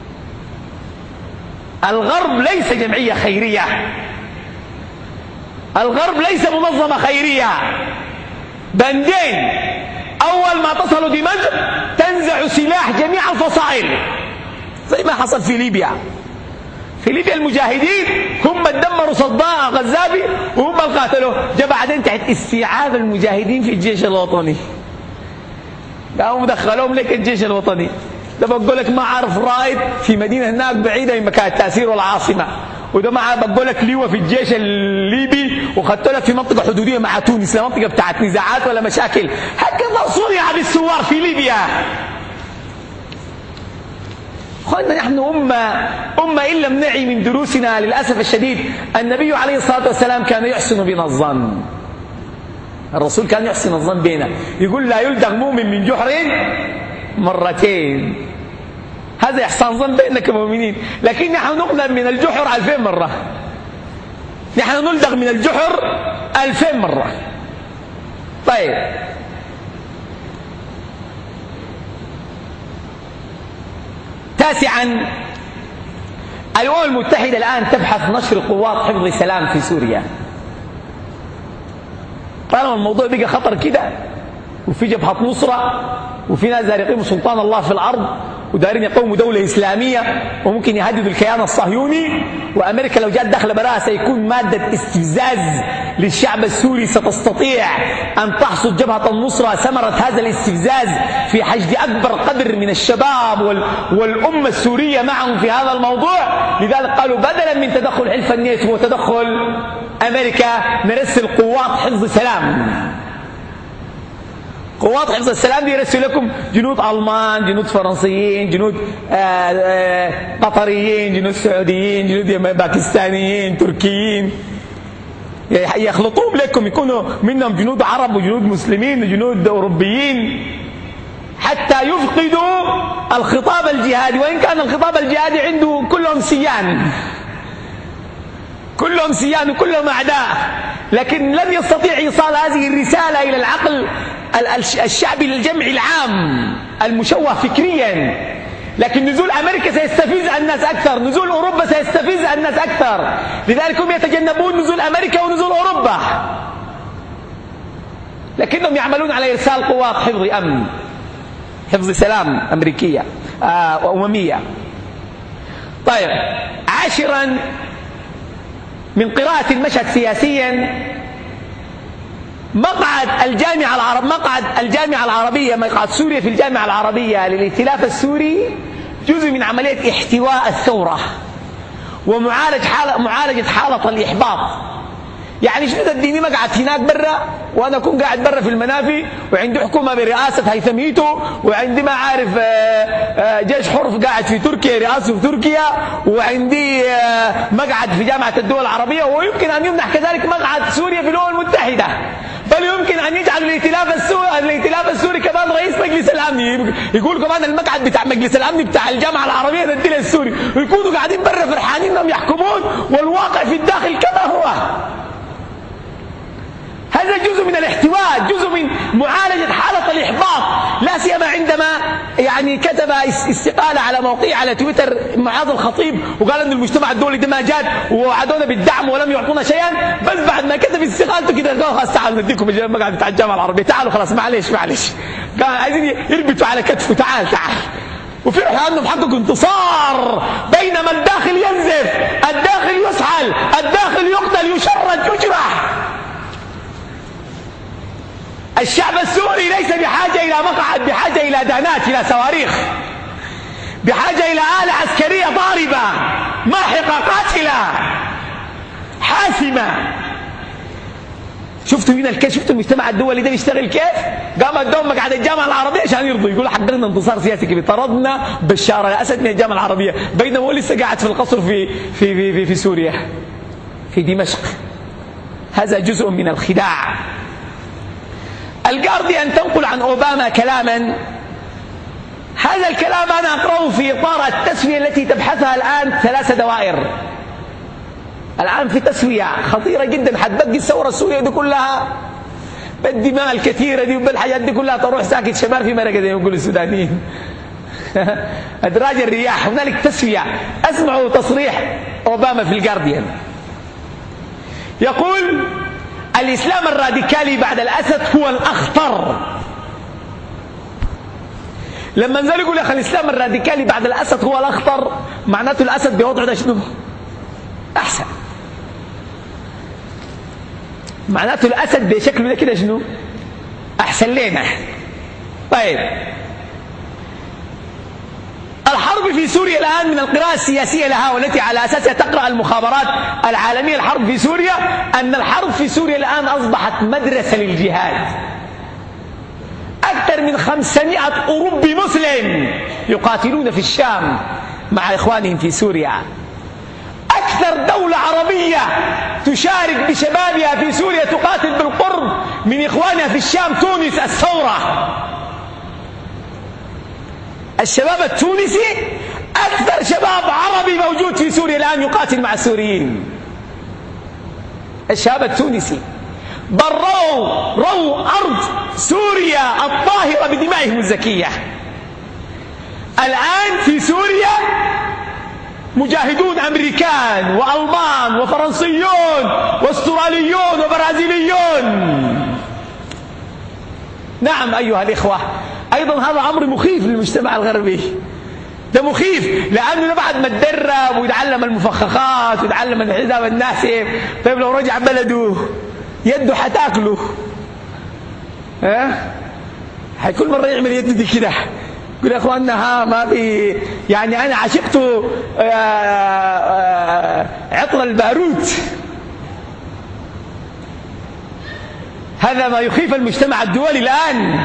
الغرب ليس جمعية خيرية، الغرب ليس منظمة خيرية. بندين، أول ما تصلوا دمشق تنزع سلاح جميع الفصائل زي ما حصل في ليبيا. في ليبيا المجاهدين هم اللي دمروا صدام غزابي وهم اللي قاتلوه. جاء بعدين تحت استيعاب المجاهدين في الجيش الوطني قاموا دخلوهم لك الجيش الوطني. ده بقول لك ما عارف رائد في مدينة هناك بعيدة من مكان التأثير والعاصمة، وده ما بقول لك لواء في الجيش الليبي وخدته لك في منطقة حدودية مع تونس، لا منطقة بتاعت نزاعات ولا مشاكل. هكذا صنع بالثوار في ليبيا. أخواننا نحن أمة أمة إن لم نعي من دروسنا للأسف الشديد. النبي عليه الصلاة والسلام كان يحسن بنا الظن، الرسول كان يحسن الظن بنا، يقول لا يلدغ مؤمن من جحر مرتين. هذا إحسان ظن بيننا كمؤمنين، لكن نحن نقدم من الجحر ألفين مرة، نحن نلدغ من الجحر ألفين مرة. طيب تاسعا، الأمم المتحدة الآن تبحث نشر قوات حفظ السلام في سوريا. طالما الموضوع بقى خطر كده وفي جبهة نصرة وفي ناس دايرين يقيموا سلطان الله في الأرض ودايرين يقوموا دولة إسلامية وممكن يهددوا الكيان الصهيوني، وأمريكا لو جات داخل براها سيكون مادة استفزاز للشعب السوري ستستطيع أن تحصد جبهة النصرة ثمرة هذا الاستفزاز في حشد أكبر قدر من الشباب والأمة السورية معهم في هذا الموضوع. لذلك قالوا بدلا من تدخل حلف الناتو وتدخل أمريكا نرسل قوات حفظ سلام. قوات حفظ السلام دي يرسل لكم جنود ألمان، جنود فرنسيين، جنود آآ آآ قطريين، جنود سعوديين، جنود باكستانيين، تركيين، يخلطوهم لكم، يكونوا منهم جنود عرب وجنود مسلمين وجنود أوروبيين حتى يفقدوا الخطاب الجهادي. وإن كان الخطاب الجهادي عنده كلهم سيان، كلهم سيان وكلهم أعداء، لكن لن يستطيع إيصال هذه الرسالة إلى العقل الشعبي للجمع العام المشوه فكريا. لكن نزول أمريكا سيستفز الناس أكثر، نزول أوروبا سيستفز الناس أكثر، لذلك هم يتجنبون نزول أمريكا ونزول أوروبا، لكنهم يعملون على إرسال قوات حفظ أمن، حفظ سلام أمريكية آه وأممية. طيب عاشرا، من قراءة المشهد سياسيا، مقعد الجامعة العرب مقعد الجامعة العربية مقعد سوريا في الجامعة العربية للائتلاف السوري جزء من عملية احتواء الثورة ومعالجة حالة معالجة حالة الإحباط. يعني شنو تديني مقعد هناك برا وانا اكون قاعد برا في المنافي وعندي حكومه برئاسه هيثم هيتو وعندي ما عارف جيش حرف قاعد في تركيا رئاسه في تركيا وعندي مقعد في جامعه الدول العربيه، ويمكن ان يمنح كذلك مقعد سوريا في الامم المتحده، بل يمكن ان يجعل الائتلاف السوري الائتلاف السوري كمان رئيس مجلس الامن، يقول كمان المقعد بتاع مجلس الامن بتاع الجامعه العربيه ندي للسوري، ويكونوا قاعدين برا فرحانين انهم يحكمون والواقع في الداخل كما هو. هذا جزء من الاحتواء، جزء من معالجة حالة الإحباط، لا سيما عندما يعني كتب استقالة على موقعه على تويتر معاذ الخطيب وقال أن المجتمع الدولي ده ما جاد ووعدونا بالدعم ولم يعطونا شيئا، بس بعد ما كتب استقالته كده قالوا خلاص تعالوا نديكم المقعد بتاع الجامعة العربية، تعالوا خلاص معلش معلش، قال عايزين يربطوا على كتفه، تعال تعال، وفرحوا أنهم حققوا انتصار، بينما الداخل ينزف، الداخل يسحل، الداخل يقتل يشرد يجرح. الشعب السوري ليس بحاجة إلى مقعد، بحاجة إلى دهنات، إلى صواريخ، بحاجة إلى آلة عسكرية ضاربة ماحقة قاتلة حاسمة. شفتوا هنا الكيف، شفتوا المجتمع الدولي ده بيشتغل كيف؟ قام ادوهم مقعد الجامعة العربية عشان يرضوا يقولوا حققنا انتصار سياسي كبير، طردنا بشار الأسد من الجامعة العربية، بينما هو لسه قاعد في القصر في في في في, في سوريا في دمشق. هذا جزء من الخداع. الجارديان تنقل عن أوباما كلاما، هذا الكلام أنا أقرأه في إطار التسوية التي تبحثها الآن ثلاث دوائر. الآن في تسوية خطيرة جدا حتبقي الثورة السورية دي كلها بالدماء الكثيرة دي وبالحاجات دي كلها تروح ساكت شمال في مرقة زي ما يقولوا السودانيين. أدراج الرياح. هنالك تسوية. أسمعوا تصريح أوباما في الجارديان يقول الإسلام الراديكالي بعد الأسد هو الأخطر. لما نزل يقول يا أخي الإسلام الراديكالي بعد الأسد هو الأخطر، معناته الأسد بوضعه ده شنو؟ أحسن. معناته الأسد بشكله ده كده شنو؟ أحسن لنا. طيب الحرب في سوريا الآن من القراءة السياسية لها والتي على أساسها تقرأ المخابرات العالمية الحرب في سوريا، أن الحرب في سوريا الآن أصبحت مدرسة للجهاد. أكثر من خمسمائة أوروبي مسلم يقاتلون في الشام مع إخوانهم في سوريا. أكثر دولة عربية تشارك بشبابها في سوريا تقاتل بالقرب من إخوانها في الشام تونس الثورة. الشباب التونسي أكثر شباب عربي موجود في سوريا الآن يقاتل مع السوريين. الشباب التونسي بل روا روا أرض سوريا الطاهرة بدمائهم الزكية. الآن في سوريا مجاهدون أمريكان وألمان وفرنسيون واستراليون وبرازيليون. نعم أيها الإخوة، أيضا هذا أمر مخيف للمجتمع الغربي. ده مخيف لأنه بعد ما تدرب ويتعلم المفخخات ويتعلم الحزام الناسف، طيب لو رجع بلده يده حتاكله. ها حيكون مرة يعمل يده دي كده يقول يا اخواننا ها ما في يعني انا عشقت عطر الباروت. هذا ما يخيف المجتمع الدولي الآن.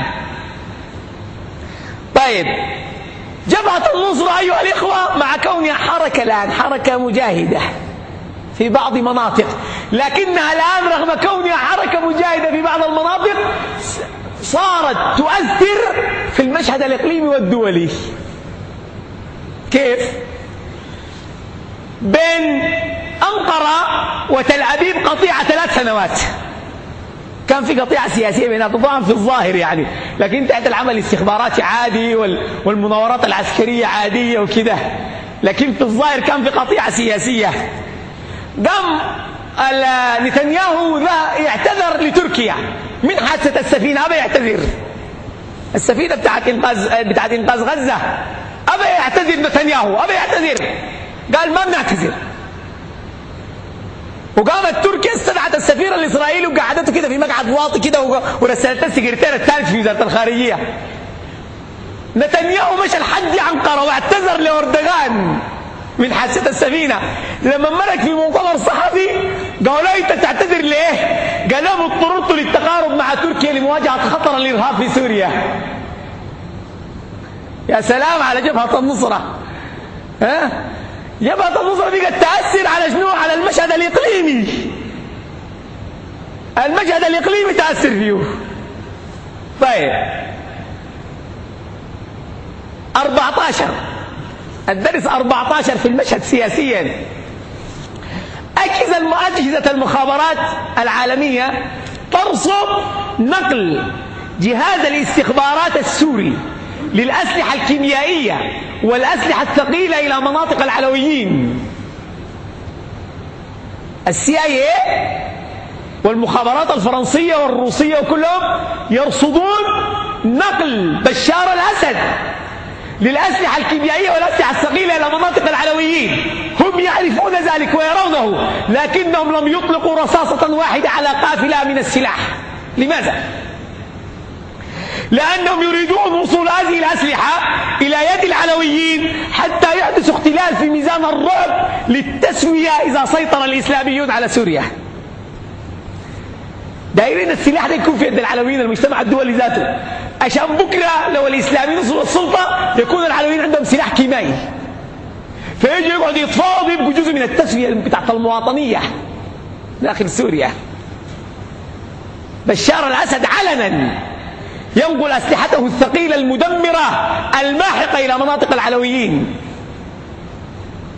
طيب جبهة النصرة أيها الإخوة مع كونها حركة الآن حركة مجاهدة في بعض مناطق، لكنها الآن رغم كونها حركة مجاهدة في بعض المناطق صارت تؤثر في المشهد الإقليمي والدولي. كيف؟ بين أنقرة وتل أبيب قطيعة ثلاث سنوات كان في قطيعة سياسية بينها طبعا في الظاهر يعني، لكن تحت العمل الاستخباراتي عادي والمناورات العسكرية عادية وكده، لكن في الظاهر كان في قطيعة سياسية. قام نتنياهو يعتذر لتركيا من حادثة السفينة، أبى يعتذر. السفينة بتاعت إنقاذ بتاعت إنقاذ غزة أبى يعتذر نتنياهو، أبى يعتذر، قال ما بنعتذر. وقامت تركيا استدعت السفير الإسرائيلي وقعدته كده في مقعد واطي كده ورسلت السكرتير الثالث في وزارة الخارجية. نتنياهو مشى لحد عنقرة واعتذر لأردوغان من حادثة السفينة. لما مرق في مؤتمر صحفي قالوا له انت تعتذر ليه؟ قال لهم اضطررت للتقارب مع تركيا لمواجهة خطر الإرهاب في سوريا. يا سلام على جبهة النصرة. ها؟ جبهة النصرة بقت تأثر على شنو؟ على المشهد الإقليمي. المشهد الإقليمي تأثر فيه. طيب أربعة عشر الدرس أربعة عشر في المشهد سياسيا. أجهزة المخابرات العالمية ترصد نقل جهاز الاستخبارات السوري للأسلحة الكيميائية والأسلحة الثقيلة إلى مناطق العلويين. السي اي اي والمخابرات الفرنسية والروسية وكلهم يرصدون نقل بشار الأسد للأسلحة الكيميائية والأسلحة الثقيلة إلى مناطق العلويين. هم يعرفون ذلك ويرونه، لكنهم لم يطلقوا رصاصة واحدة على قافلة من السلاح. لماذا؟ لأنهم يريدون وصول هذه الأسلحة إلى يد العلويين حتى يحدث اختلال في ميزان الرعب للتسوية إذا سيطر الإسلاميون على سوريا. دايرين السلاح ده يكون في يد العلويين، المجتمع الدولي ذاته، عشان بكرة لو الإسلاميين وصلوا السلطة يكون العلويين عندهم سلاح كيميائي، فيجي يقعد يتفاوض يبقوا جزء من التسوية بتاعت المواطنية داخل سوريا. بشار الأسد علنا ينقل أسلحته الثقيلة المدمرة الماحقة إلى مناطق العلويين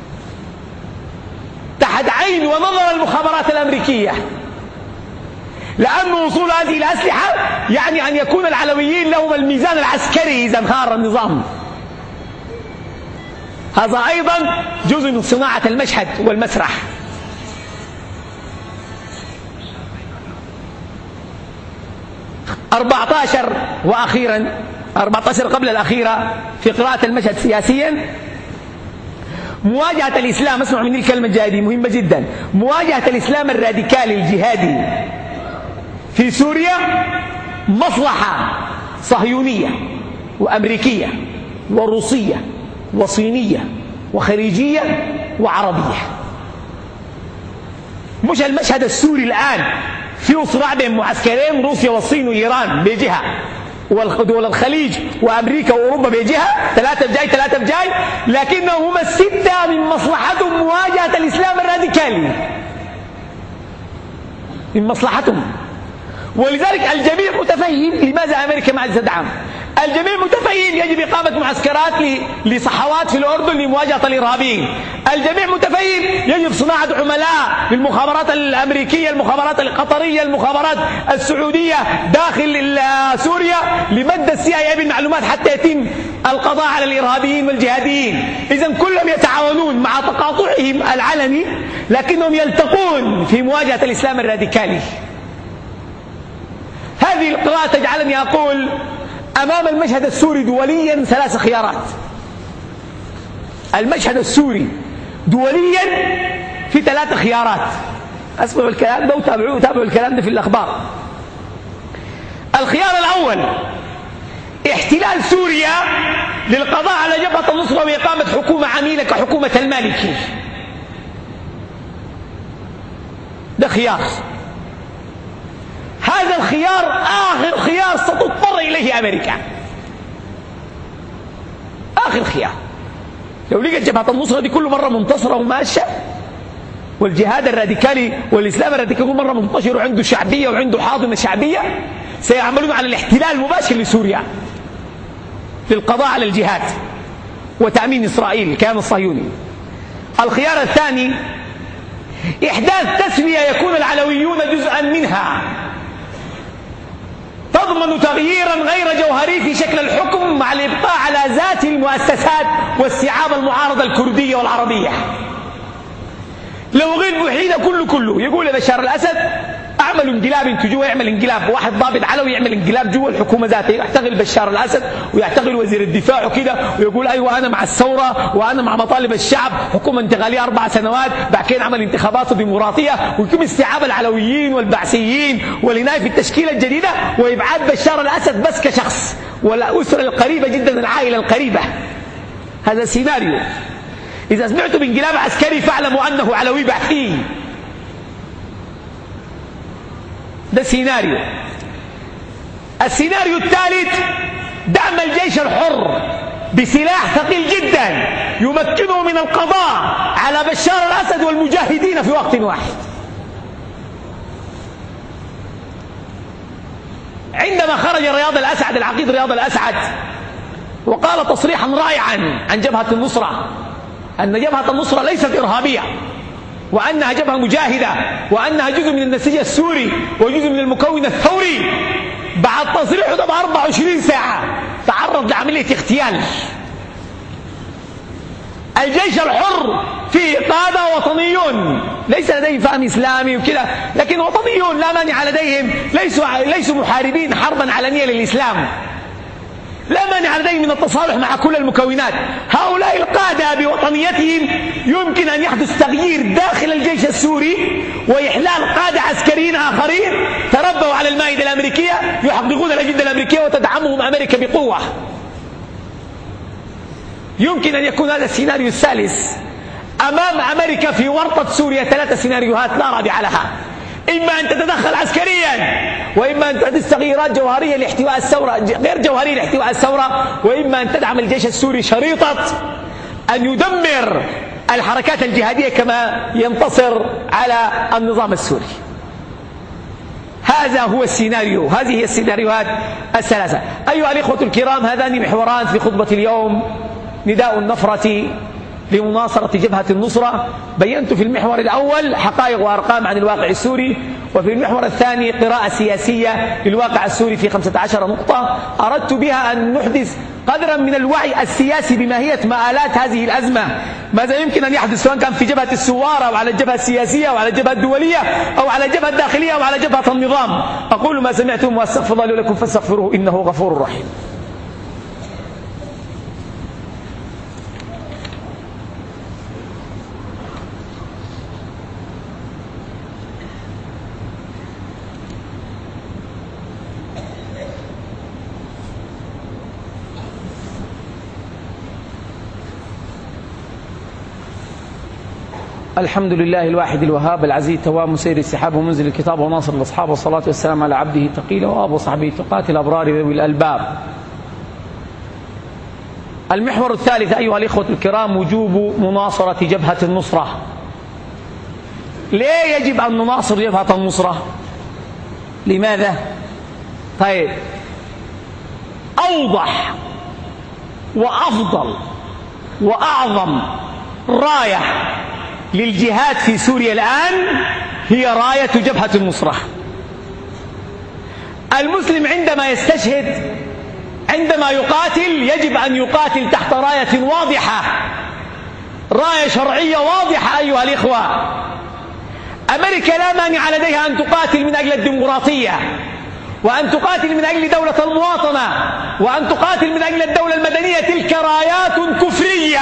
تحت عين ونظر المخابرات الأمريكية.
لأن وصول هذه الأسلحة يعني أن يكون العلويين لهم الميزان العسكري إذا انهار النظام. هذا أيضا جزء من صناعة المشهد والمسرح. أربعة عشر وأخيرا أربعة عشر قبل الأخيرة في قراءة المشهد سياسيا، مواجهة الإسلام، اسمعوا مني الكلمة الجاية دي مهمة جدا، مواجهة الإسلام الراديكالي الجهادي في سوريا مصلحة صهيونية وأمريكية وروسية وصينية وخليجية وعربية. مش المشهد السوري الآن فيه صراع بين معسكرين، روسيا والصين وإيران بجهة، ودول الخليج وأمريكا وأوروبا بجهة، ثلاثة بجاي ثلاثة بجاي، لكنهم هم الستة من مصلحتهم مواجهة الإسلام الراديكالي، من مصلحتهم. ولذلك الجميع متفهم لماذا أمريكا ما تدعم. الجميع متفهم يجب إقامة معسكرات لصحوات في الأردن لمواجهة الإرهابيين. الجميع متفهم يجب صناعة عملاء للمخابرات الأمريكية، المخابرات القطرية، المخابرات السعودية داخل سوريا لمد السي اي اي بالمعلومات حتى يتم القضاء على الإرهابيين والجهاديين. إذن كلهم يتعاونون مع تقاطعهم العلني، لكنهم يلتقون في مواجهة الإسلام الراديكالي. هذه القراءة تجعلني أقول أمام المشهد السوري دوليا ثلاث خيارات. المشهد السوري دوليا في ثلاث خيارات. اسمعوا الكلام ده وتابعوا تابعوا الكلام ده في الأخبار. الخيار الأول احتلال سوريا للقضاء على جبهة النصرة وإقامة حكومة عميلة كحكومة المالكي. ده خيار. هذا الخيار آخر خيار ستضطر إليه أمريكا، آخر خيار. لو لقت جبهة النصرة دي كل مرة منتصرة وماشية، والجهاد الراديكالي والإسلام الراديكالي كل مرة منتشر وعنده شعبية وعنده حاضنة شعبية، سيعملون على الاحتلال المباشر لسوريا للقضاء على الجهاد وتأمين إسرائيل الكيان الصهيوني. الخيار الثاني إحداث تسوية يكون العلويون جزءا منها، تضمن تغييرا غير جوهري في شكل الحكم مع الإبقاء على ذات المؤسسات واستيعاب المعارضة الكردية والعربية. لو غير وحيدة كله كله يقول بشار الأسد اعملوا انقلاب انتوا جوا، يعمل انقلاب واحد ضابط علوي يعمل انقلاب جوا الحكومة ذاتها، يحتغل بشار الأسد ويحتغل وزير الدفاع وكده ويقول أيوة أنا مع الثورة وأنا مع مطالب الشعب، حكومة انتقالية أربع سنوات، بعد كده عمل انتخابات ديمقراطية ويتم استيعاب العلويين والبعثيين والعناية في التشكيلة الجديدة وإبعاد بشار الأسد بس كشخص والأسرة القريبة جدا العائلة القريبة. هذا سيناريو. إذا سمعتوا بانقلاب عسكري فاعلموا أنه علوي بحثي. ده سيناريو. السيناريو الثالث دعم الجيش الحر بسلاح ثقيل جدا يمكنه من القضاء على بشار الأسد والمجاهدين في وقت واحد. عندما خرج رياض الأسعد العقيد رياض الأسعد وقال تصريحا رائعا عن جبهة النصرة أن جبهة النصرة ليست إرهابية وأنها جبهة مجاهدة وأنها جزء من النسيج السوري وجزء من المكون الثوري، بعد تصريحه ده ب أربعة وعشرين ساعة تعرض لعملية اغتيال. الجيش الحر فيه قادة وطنيون ليس لديهم فهم إسلامي وكذا، لكن وطنيون لا مانع لديهم، ليسوا ليسوا محاربين حربا علنية للإسلام، لا مانع لديهم من التصالح مع كل المكونات. هؤلاء القادة بوطنيتهم يمكن أن يحدث تغيير داخل الجيش السوري وإحلال قادة عسكريين آخرين تربوا على المائدة الأمريكية يحققون الأجندة الأمريكية وتدعمهم أمريكا بقوة. يمكن أن يكون هذا السيناريو الثالث. أمام أمريكا في ورطة سوريا ثلاثة سيناريوهات لا رابع لها: إما أن تتدخل عسكريا، وإما أن تحدث تغييرات جوهرية لاحتواء الثورة غير جوهرية لاحتواء الثورة، وإما أن تدعم الجيش السوري شريطة أن يدمر الحركات الجهادية كما ينتصر على النظام السوري. هذا هو السيناريو، هذه هي السيناريوهات الثلاثة. أيها الإخوة الكرام، هذان محوران في خطبة اليوم: نداء النفرة لمناصرة جبهة النصرة. بينت في المحور الأول حقائق وأرقام عن الواقع السوري، وفي المحور الثاني قراءة سياسية للواقع السوري في خمسة عشر نقطة أردت بها أن نحدث قدرا من الوعي السياسي بماهية مآلات هذه الأزمة، ماذا يمكن أن يحدث سواء كان في جبهة الثوار أو على الجبهة السياسية أو على الجبهة الدولية أو على الجبهة الداخلية أو على جبهة النظام. أقول ما سمعتم وأستغفر الله لكم فاستغفروه إنه غفور رحيم. الحمد لله الواحد الوهاب العزيز التواب مسير السحاب ومنزل الكتاب وناصر الأصحاب، والصلاة والسلام على عبده التقي وآب وصحبه تقات الأبرار ذوي الألباب. المحور الثالث أيها الإخوة الكرام وجوب مناصرة جبهة النصرة. ليه يجب أن نناصر جبهة النصرة؟ لماذا؟ طيب، أوضح وأفضل وأعظم راية للجهاد في سوريا الآن هي راية جبهة النصرة. المسلم عندما يستشهد، عندما يقاتل، يجب أن يقاتل تحت راية واضحة، راية شرعية واضحة أيها الإخوة. أمريكا لا مانع لديها أن تقاتل من أجل الديمقراطية، وأن تقاتل من أجل دولة المواطنة، وأن تقاتل من أجل الدولة المدنية. تلك رايات كفرية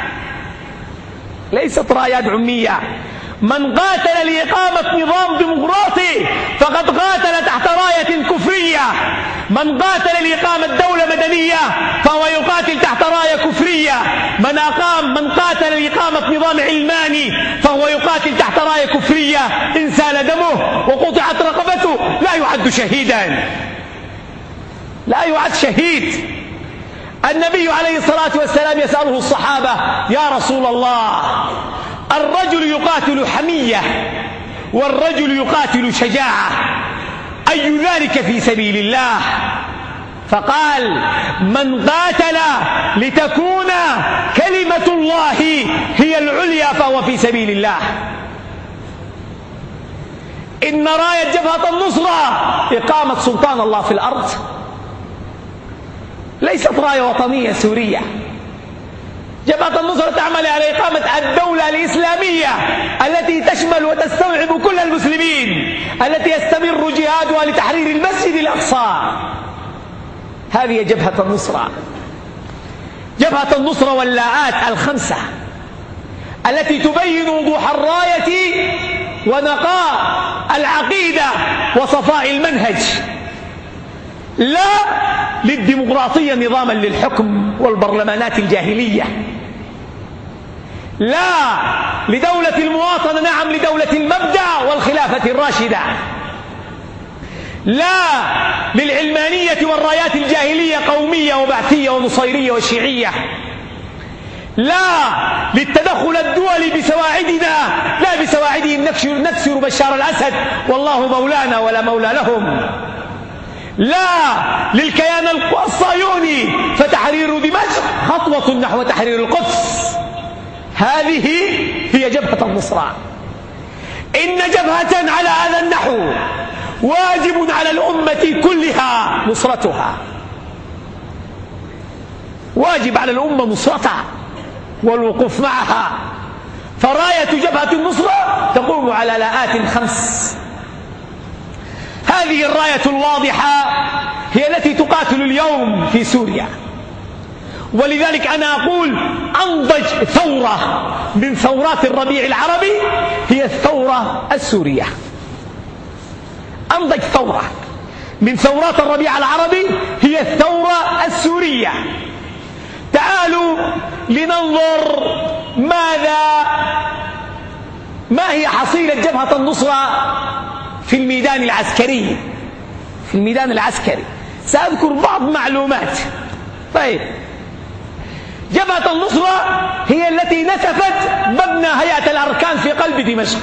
ليست رايات عمية. من قاتل لإقامة نظام ديمقراطي فقد قاتل تحت راية كفرية. من قاتل لإقامة دولة مدنية فهو يقاتل تحت راية كفرية. من أقام من قاتل لإقامة نظام علماني فهو يقاتل تحت راية كفرية. إن سال دمه وقطعت رقبته لا يعد شهيدا، لا يعد شهيد. النبي عليه الصلاة والسلام يسأله الصحابة: يا رسول الله، الرجل يقاتل حمية والرجل يقاتل شجاعة، أي ذلك في سبيل الله؟ فقال: من قاتل لتكون كلمة الله هي العليا فهو في سبيل الله. إن راية جبهة النصرة إقامة سلطان الله في الأرض، ليست راية وطنية سورية. جبهة النصرة تعمل على إقامة الدولة الإسلامية التي تشمل وتستوعب كل المسلمين، التي يستمر جهادها لتحرير المسجد الأقصى. هذه جبهة النصرة. جبهة النصرة واللاءات الخمسة التي تبين وضوح الراية ونقاء العقيدة وصفاء المنهج. لا للديمقراطية نظاما للحكم والبرلمانات الجاهلية، لا لدولة المواطنة، نعم لدولة المبدأ والخلافة الراشدة، لا للعلمانية والرايات الجاهلية قومية وبعثية ونصيرية وشيعية، لا للتدخل الدولي بسواعدنا، لا بسواعدهم نكسر, نكسر بشار الأسد والله مولانا ولا مولى لهم، لا للكيان الصهيوني فتحرير دمشق خطوة نحو تحرير القدس. هذه هي جبهة النصرة. إن جبهة على هذا النحو واجب على الأمة كلها نصرتها، واجب على الأمة نصرتها والوقوف معها. فراية جبهة النصرة تقوم على لاءات خمس. هذه الراية الواضحة هي التي تقاتل اليوم في سوريا، ولذلك أنا أقول أنضج ثورة من ثورات الربيع العربي هي الثورة السورية. أنضج ثورة من ثورات الربيع العربي هي الثورة السورية. تعالوا لننظر ماذا ما هي حصيلة جبهة النصرة في الميدان العسكري. في الميدان العسكري سأذكر بعض معلومات. طيب، جبهة النصرة هي التي نسفت مبنى هيئة الأركان في قلب دمشق.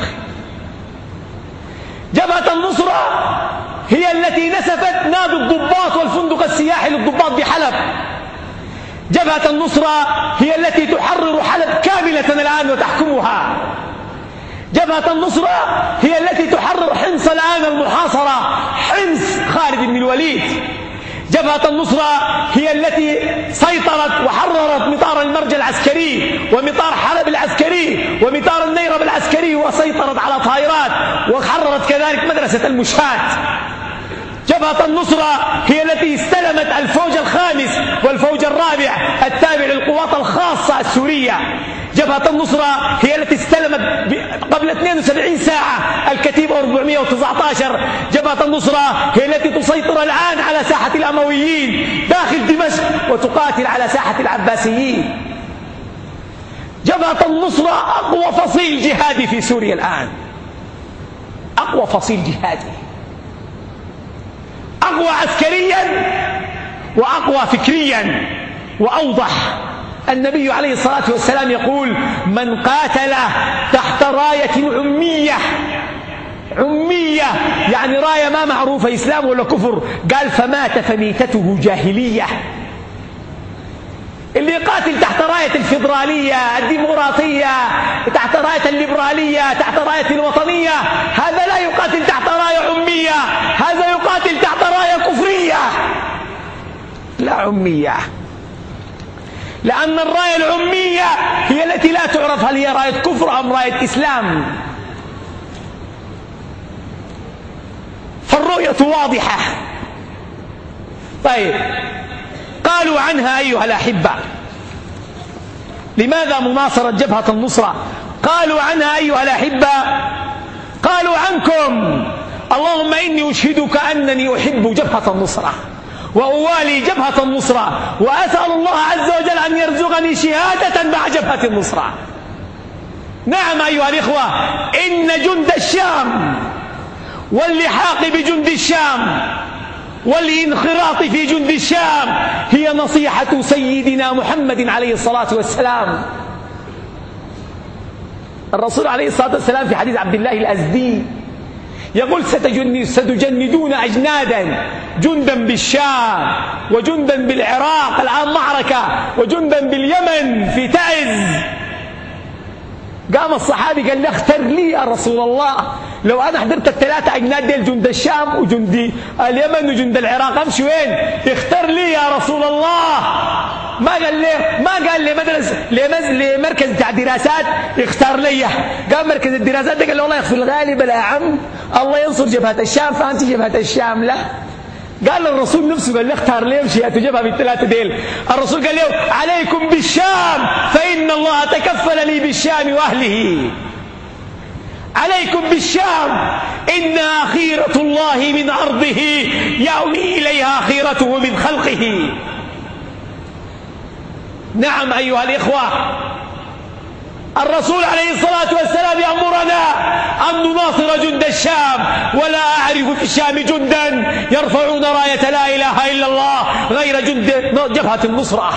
جبهة النصرة هي التي نسفت نادي الضباط والفندق السياحي للضباط بحلب. جبهة النصرة هي التي تحرر حلب كاملة الآن وتحكمها. جبهة النصرة هي التي تحرر حمص الآن المحاصرة، حمص خالد بن الوليد. جبهة النصرة هي التي سيطرت وحررت مطار المرج العسكري ومطار حلب العسكري ومطار النيرب العسكري، وسيطرت على طائرات وحررت كذلك مدرسة المشاة. جبهة النصرة هي التي استلمت الفوج الخامس والفوج الرابع التابع للقوات الخاصة السورية. جبهة النصرة هي التي استلمت قبل اثنين وسبعين ساعة الكتيبة أربعمائة وتسعة عشر. جبهة النصرة هي التي تسيطر الآن على ساحة الأمويين داخل دمشق وتقاتل على ساحة العباسيين. جبهة النصرة أقوى فصيل جهادي في سوريا الآن، أقوى فصيل جهادي، أقوى عسكريا وأقوى فكريا وأوضح. النبي عليه الصلاة والسلام يقول: من قاتل تحت راية عمية، عمية يعني راية ما معروفة إسلام ولا كفر، قال فمات فميتته جاهلية. اللي يقاتل تحت راية الفيدرالية الديمقراطية، تحت راية الليبرالية، تحت راية الوطنية، هذا لا يقاتل تحت راية عمية، هذا يقاتل تحت راية كفرية لا عمية. لأن الراية العمية هي التي لا تعرف هل هي راية كفر أم راية إسلام. فالرؤية واضحة. طيب، قالوا عنها أيها الأحبة، لماذا مناصرة جبهة النصرة؟ قالوا عنها أيها الأحبة، قالوا عنكم: اللهم إني أشهدك أنني أحب جبهة النصرة وأوالي جبهة النصرة، وأسأل الله عز وجل أن يرزقني شهادة مع جبهة النصرة. نعم أيها الإخوة، إن جند الشام واللحاق بجند الشام والانخراط في جند الشام هي نصيحة سيدنا محمد عليه الصلاة والسلام. الرسول عليه الصلاة والسلام في حديث عبد الله الأزدي يقول: ستجندون أجنادا، جندا بالشام وجندا بالعراق الآن معركة، وجندا باليمن في تعز. قام الصحابي قال: لا اختر لي يا رسول الله، لو أنا حضرت الثلاثة أجناد ديل، جند الشام وجند اليمن وجند العراق، أمشي وين؟ اختر لي يا رسول الله. ما قال لي ما قال لي مدرسة لمركز بتاع دراسات اختار لي. قام مركز الدراسات ده قال له: والله يغفر الغالب يا عم، الله ينصر جبهة الشام، فأنت جبهة الشام. لا، قال الرسول نفسه قال له: اختار لي امشي جبهة بالثلاثة ديل. الرسول قال له: عليكم بالشام فإن الله تكفل لي بالشام وأهله. عليكم بالشام، إن خيرة الله من أرضه يأوي إليها خيرته من خلقه. نعم أيها الإخوة، الرسول عليه الصلاة والسلام يأمرنا أن نناصر جند الشام، ولا أعرف في الشام جندا يرفعون راية لا إله إلا الله غير جند جبهة النصرة.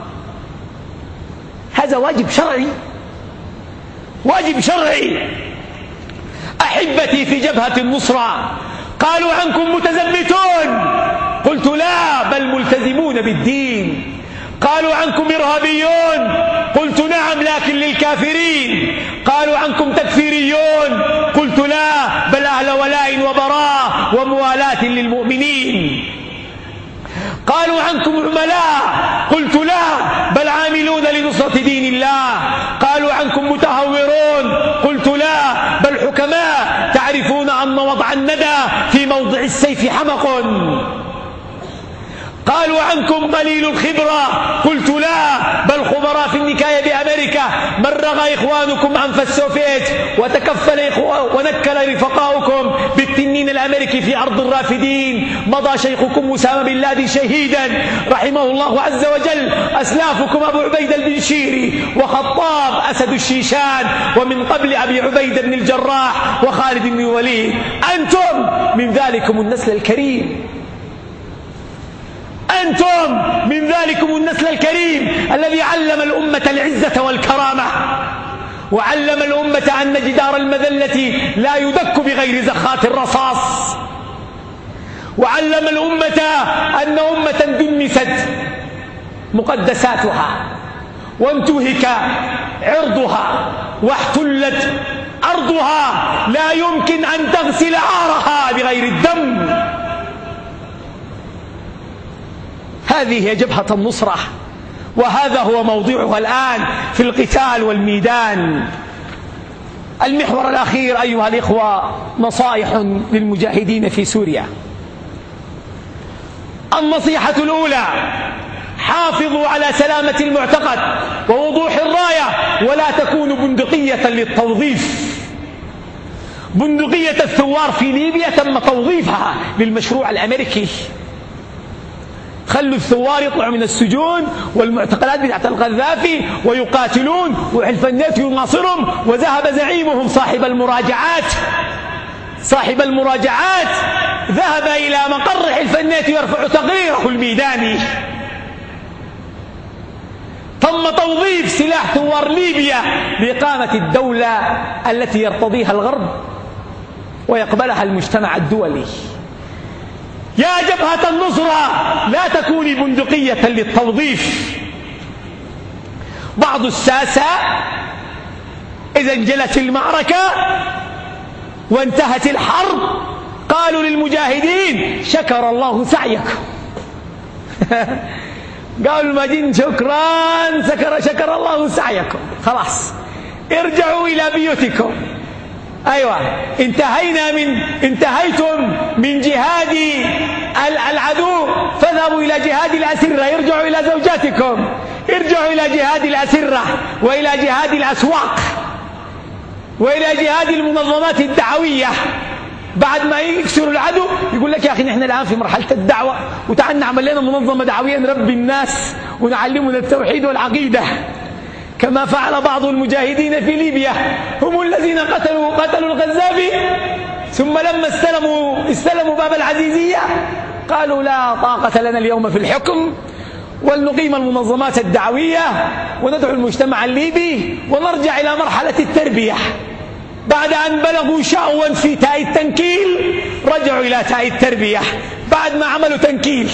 هذا واجب شرعي، واجب شرعي. أحبتي في جبهة النصرة، قالوا عنكم متزمتون، قلت لا، بل ملتزمون بالدين. قالوا عنكم إرهابيون، قلت نعم لكن للكافرين. قالوا عنكم تكفيريون، قلت لا، بل أهل ولاء وبراء وموالاة للمؤمنين. قالوا عنكم عملاء، قلت لا، بل عاملون لنصرة دين الله. قالوا عنكم متهورون، قلت لا، بل حكماء تعرفون أن وضع الندى في موضع السيف حمق. قالوا عنكم قليل الخبرة، قلت لا، بل خبراء في النكاية بأمريكا. مرغ إخوانكم أنف السوفيت وتكفل ونكل رفقاؤكم بالتنين الأمريكي في أرض الرافدين. مضى شيخكم أسامة بن لادن شهيدا رحمه الله عز وجل، أسلافكم أبو عبيد البنشيري وخطاب أسد الشيشان، ومن قبل أبي عبيد بن الجراح وخالد بن الوليد. أنتم من ذلكم النسل الكريم، أنتم من ذلكم النسل الكريم الذي علم الأمة العزة والكرامة، وعلم الأمة أن جدار المذلة لا يدك بغير زخات الرصاص، وعلم الأمة أن أمة دنست مقدساتها وانتهك عرضها واحتلت أرضها، لا يمكن أن تغسل عارها بغير الدم. هذه هي جبهة النصرة، وهذا هو موضوعها الآن في القتال والميدان. المحور الأخير أيها الإخوة نصائح للمجاهدين في سوريا. النصيحة الأولى: حافظوا على سلامة المعتقد ووضوح الراية، ولا تكونوا بندقية للتوظيف. بندقية الثوار في ليبيا تم توظيفها للمشروع الأمريكي. خلوا الثوار يطلعوا من السجون والمعتقلات بتاعت القذافي ويقاتلون، وحلف الناتو يناصرهم، وذهب زعيمهم صاحب المراجعات صاحب المراجعات ذهب إلى مقر حلف الناتو يرفع تقريره الميداني. تم توظيف سلاح ثوار ليبيا لإقامة الدولة التي يرتضيها الغرب ويقبلها المجتمع الدولي. يا جبهة النصرة لا تكوني بندقية للتوظيف. بعض الساسة إذا انجلت المعركة وانتهت الحرب قالوا للمجاهدين: شكر الله سعيكم. قالوا المجاهدين: شكرا، شكر, شكر الله سعيكم، خلاص ارجعوا إلى بيوتكم. أيوة، انتهينا من انتهيتم من جهاد العدو، فاذهبوا إلى جهاد الأسرة، ارجعوا إلى زوجاتكم، ارجعوا إلى جهاد الأسرة وإلى جهاد الأسواق وإلى جهاد المنظمات الدعوية. بعد ما يكسروا العدو يقول لك: يا أخي نحن الآن في مرحلة الدعوة، وتعال نعمل لنا منظمة دعوية نربي الناس ونعلمنا التوحيد والعقيدة، كما فعل بعض المجاهدين في ليبيا. هم الذين قتلوا قتلوا القذافي، ثم لما استلموا استلموا باب العزيزية قالوا: لا طاقة لنا اليوم في الحكم، ولنقيم المنظمات الدعوية وندعو المجتمع الليبي ونرجع إلى مرحلة التربية. بعد أن بلغوا شأوا في تاء التنكيل رجعوا إلى تاء التربية بعد ما عملوا تنكيل.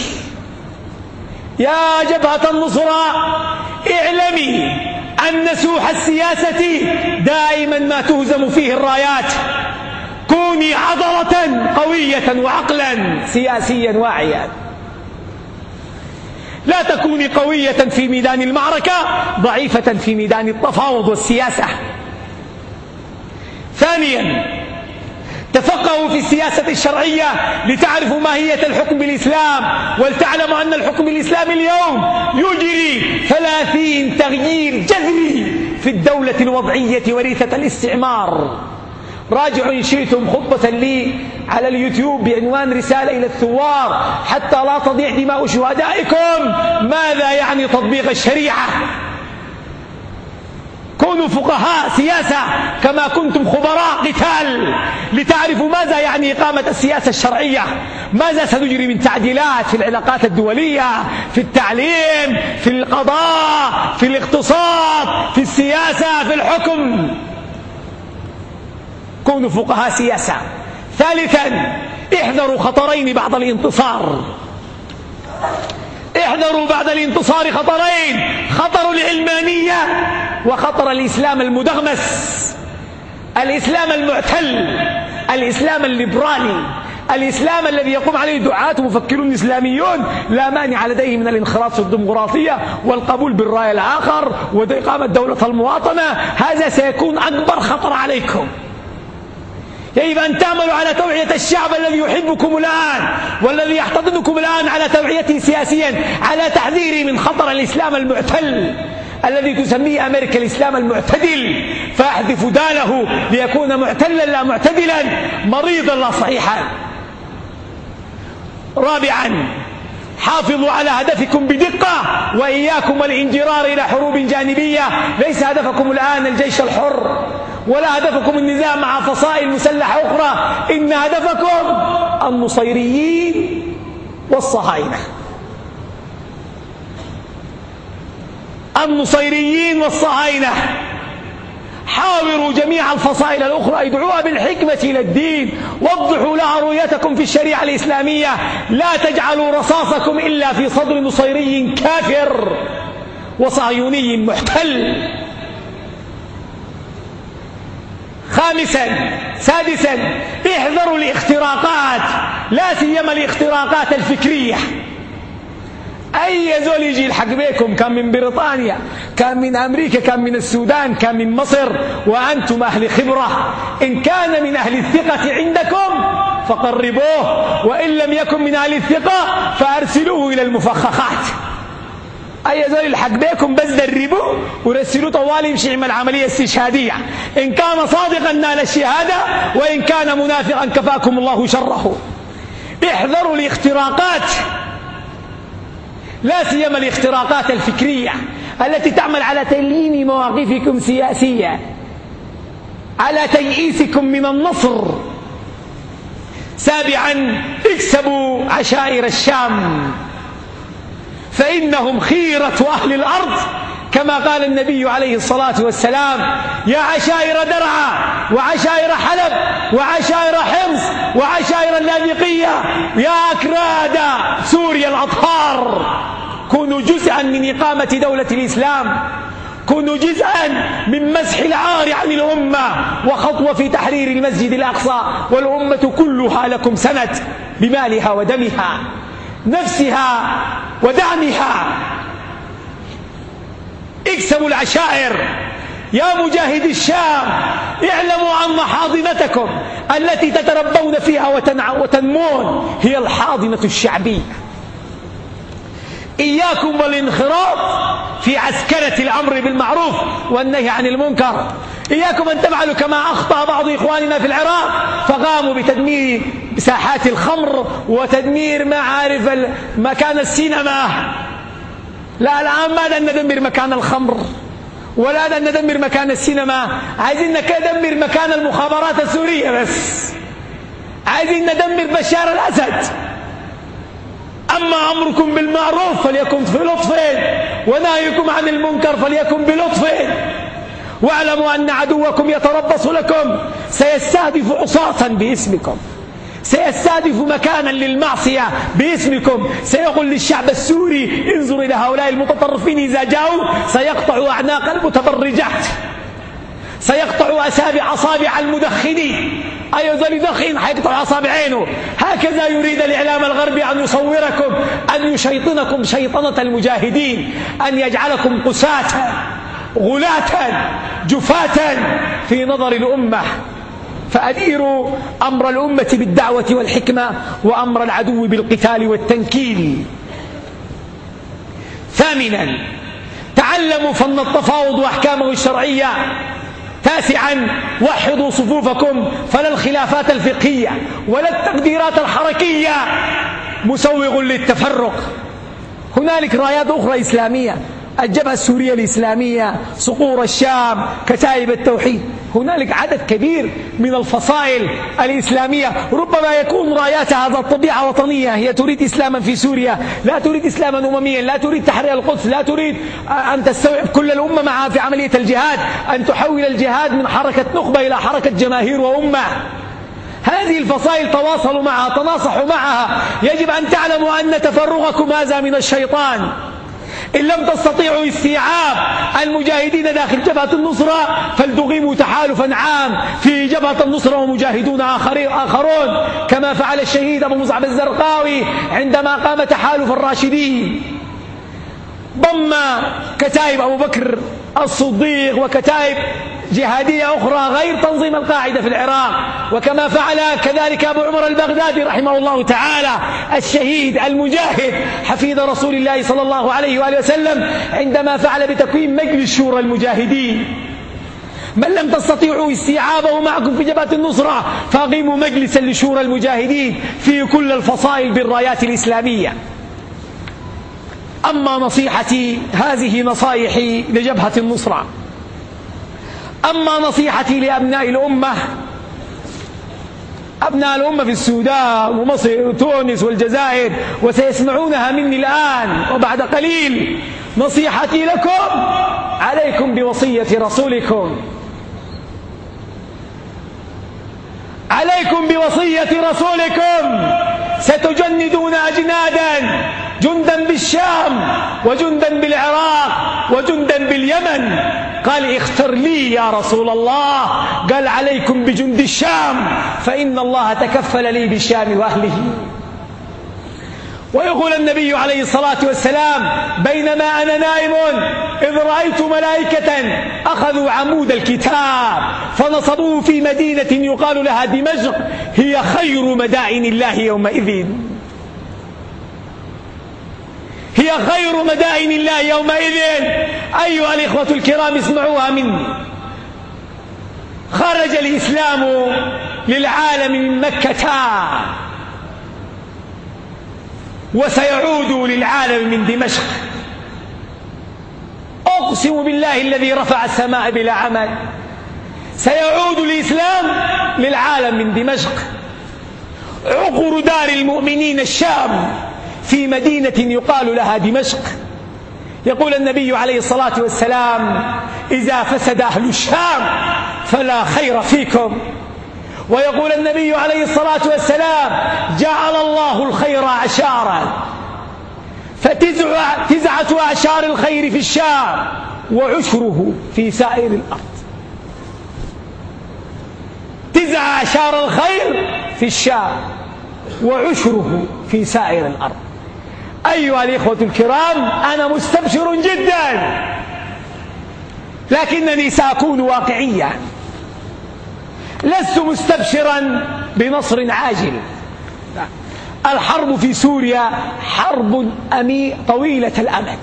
يا جبهة النصرة اعلمي أن سوح السياسة دائما ما تهزم فيه الرايات. كوني عضلة قوية وعقلا سياسيا واعيا. لا تكوني قوية في ميدان المعركة، ضعيفة في ميدان التفاوض والسياسة. ثانيا: تفقهوا في السياسة الشرعية لتعرفوا ماهية الحكم بالإسلام، ولتعلموا أن الحكم الإسلامي اليوم يجري ثلاثين تغيير جذري في الدولة الوضعية وريثة الاستعمار. راجعوا إن شئتم خطبة لي على اليوتيوب بعنوان رسالة إلى الثوار حتى لا تضيع دماء شهدائكم، ماذا يعني تطبيق الشريعة. كونوا فقهاء سياسة كما كنتم خبراء قتال، لتعرفوا ماذا يعني إقامة السياسة الشرعية، ماذا سنجري من تعديلات في العلاقات الدولية، في التعليم، في القضاء، في الاقتصاد، في السياسة، في الحكم. كونوا فقهاء سياسة. ثالثا: احذروا خطرين بعد الانتصار. احذروا بعد الانتصار خطرين: خطر العلمانية وخطر الإسلام المدغمس، الإسلام المعتل، الإسلام الليبرالي، الإسلام الذي يقوم عليه دعاة ومفكرون إسلاميون لا مانع لديه من الانخراط في الديمقراطية والقبول بالرأي الآخر وإقامة دولة المواطنة. هذا سيكون أكبر خطر عليكم. يجب أن تعملوا على توعية الشعب الذي يحبكم الآن والذي يحتضنكم الآن، على توعيته سياسيا، على تحذيره من خطر الإسلام المعتل الذي تسميه أمريكا الإسلام المعتدل، فأحذف داله ليكون معتلا لا معتدلا، مريضا لا صحيحا. رابعا: حافظوا على هدفكم بدقة وإياكم والانجرار إلى حروب جانبية. ليس هدفكم الآن الجيش الحر ولا هدفكم النزاع مع فصائل مسلحة أخرى، إن هدفكم النصيريين والصهاينة. النصيريين والصهاينة. حاوروا جميع الفصائل الأخرى، ادعوها بالحكمة إلى الدين، وضحوا لها رؤيتكم في الشريعة الإسلامية، لا تجعلوا رصاصكم إلا في صدر نصيري كافر وصهيوني محتل. خامسا سادسا احذروا الاختراقات، لا سيما الاختراقات الفكرية. أي زول يجي يلحق بكم، كان من بريطانيا، كان من أمريكا، كان من السودان، كان من مصر، وأنتم أهل خبرة، إن كان من أهل الثقة عندكم فقربوه، وإن لم يكن من أهل الثقة فأرسلوه إلى المفخخات. أي زول يلحق بكم بس دربوه ورسلوه طوالي يمشي يعمل عملية استشهادية، إن كان صادقا نال الشهادة، وإن كان منافقا كفاكم الله شره. احذروا الاختراقات، لا سيما الاختراقات الفكرية التي تعمل على تليين مواقفكم سياسية، على تيئيسكم من النصر. سابعا اكسبوا عشائر الشام، فإنهم خيرة أهل الأرض، كما قال النبي عليه الصلاة والسلام: يا عشائر درعا وعشائر حلب وعشائر حمص وعشائر اللاذقية، يا أكراد سوريا الأطهار، كونوا جزءا من إقامة دولة الإسلام، كونوا جزءا من مسح العار عن الأمة وخطوة في تحرير المسجد الأقصى، والأمة كلها لكم سند بمالها ودمها، نفسها ودعمها. اكسبوا العشائر يا مجاهدي الشام، اعلموا أن حاضنتكم التي تتربون فيها وتنمون هي الحاضنة الشعبية. إياكم والانخراط في عسكرة الأمر بالمعروف والنهي عن المنكر. إياكم أن تفعلوا كما أخطأ بعض إخواننا في العراق، فقاموا بتدمير ساحات الخمر وتدمير معارف مكان السينما. لا، الآن ما بدنا ندمر مكان الخمر، ولا بدنا ندمر مكان السينما، عايزين ندمر مكان المخابرات السورية بس، عايزين ندمر بشار الأسد. أما أمركم بالمعروف فليكن في لطف، ونهيكم عن المنكر فليكن بلطف. واعلموا أن عدوكم يتربص لكم، سيستهدف عصاة باسمكم، سيستهدف مكانا للمعصية باسمكم، سيقول للشعب السوري: انظر إلى هؤلاء المتطرفين إذا جاءوا سيقطع أعناق المتبرجات، سيقطع أسابع أصابع المدخنين. أي ذل دخين حيقطع أصابع عينه. هكذا يريد الإعلام الغربي أن يصوركم، أن يشيطنكم شيطنة المجاهدين، أن يجعلكم قساة غلاة جفاة في نظر الأمة. فأديروا أمر الأمة بالدعوة والحكمة، وأمر العدو بالقتال والتنكيل. ثامنا تعلموا فن التفاوض وأحكامه الشرعية. تاسعا وحدوا صفوفكم، فلا الخلافات الفقهية ولا التقديرات الحركية مسوغ للتفرق. هنالك رايات أخرى إسلامية، الجبهة السورية الإسلامية، صقور الشام، كتائب التوحيد، هنالك عدد كبير من الفصائل الإسلامية ربما يكون راياتها ذات طبيعة وطنية، هي تريد إسلاما في سوريا، لا تريد إسلاما أمميا، لا تريد تحرير القدس، لا تريد أن تستوعب كل الأمة معها في عملية الجهاد، أن تحول الجهاد من حركة نخبة إلى حركة جماهير وأمة. هذه الفصائل تواصلوا معها، تناصحوا معها. يجب أن تعلموا أن تفرغكم هذا من الشيطان. إن لم تستطيعوا استيعاب المجاهدين داخل جبهة النصرة فلتقيموا تحالفا عام في جبهة النصرة ومجاهدون آخرون، كما فعل الشهيد أبو مصعب الزرقاوي عندما قام تحالف الراشدين، ضم كتائب أبو بكر الصديق وكتائب جهادية أخرى غير تنظيم القاعدة في العراق، وكما فعل كذلك أبو عمر البغدادي رحمه الله تعالى الشهيد المجاهد حفيد رسول الله صلى الله عليه وآله وسلم عندما فعل بتكوين مجلس شورى المجاهدين. من لم تستطيعوا استيعابه معكم في جبهة النصرة فأقيموا مجلسا لشورى المجاهدين في كل الفصائل بالرايات الإسلامية. أما نصيحتي، هذه نصائحي لجبهة النصرة. أما نصيحتي لأبناء الأمة، أبناء الأمة في السودان ومصر وتونس والجزائر وسيسمعونها مني الآن وبعد قليل، نصيحتي لكم: عليكم بوصية رسولكم عليكم بوصية رسولكم ستجندون أجنادا، جندا بالشام وجندا بالعراق وجندا باليمن. قال اختر لي يا رسول الله، قال عليكم بجند الشام فإن الله تكفل لي بالشام وأهله. ويقول النبي عليه الصلاة والسلام بينما أنا نائم إذ رأيت ملائكة أخذوا عمود الكتاب فنصبوه في مدينة يقال لها دمشق، هي خير مدائن الله يومئذ، هي خير مدائن الله يومئذ. أيها الإخوة الكرام اسمعوها مني، خرج الإسلام للعالم من مكة وسيعود للعالم من دمشق. أقسم بالله الذي رفع السماء بلا عمل، سيعود الإسلام للعالم من دمشق. عقر دار المؤمنين الشام في مدينة يقال لها دمشق. يقول النبي عليه الصلاة والسلام إذا فسد أهل الشام فلا خير فيكم. ويقول النبي عليه الصلاة والسلام جعل الله الخير أعشارا، فتسعة أعشار الخير في الشام وعشره في سائر الأرض. تسعة أعشار الخير في الشام وعشره في سائر الأرض. أيها الإخوة الكرام أنا مستبشر جدا، لكنني سأكون واقعيا، لست مستبشرا بنصر عاجل. الحرب في سوريا حرب أمي طويلة الأمد،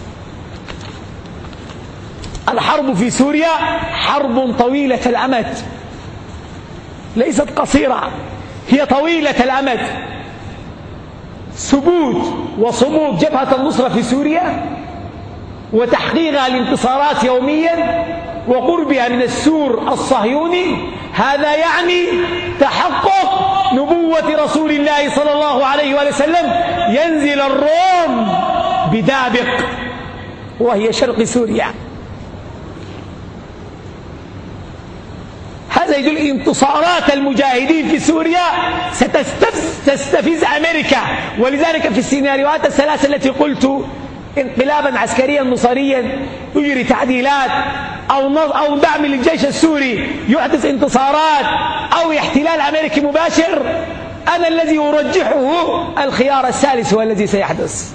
الحرب في سوريا حرب طويلة الأمد، ليست قصيرة، هي طويلة الأمد. ثبوت وصمود جبهة النصرة في سوريا وتحقيقها الانتصارات يوميا وقربها من السور الصهيوني، هذا يعني تحقق نبوة رسول الله صلى الله عليه وآله وسلم. ينزل الروم بدابق وهي شرق سوريا. هذا يدل انتصارات المجاهدين في سوريا ستستفز أمريكا. ولذلك في السيناريوهات الثلاثة التي قلت انقلابا عسكريا نصريا يجري تعديلات أو أو دعم للجيش السوري يحدث انتصارات أو احتلال أمريكي مباشر، أنا الذي أرجحه الخيار الثالث هو الذي سيحدث،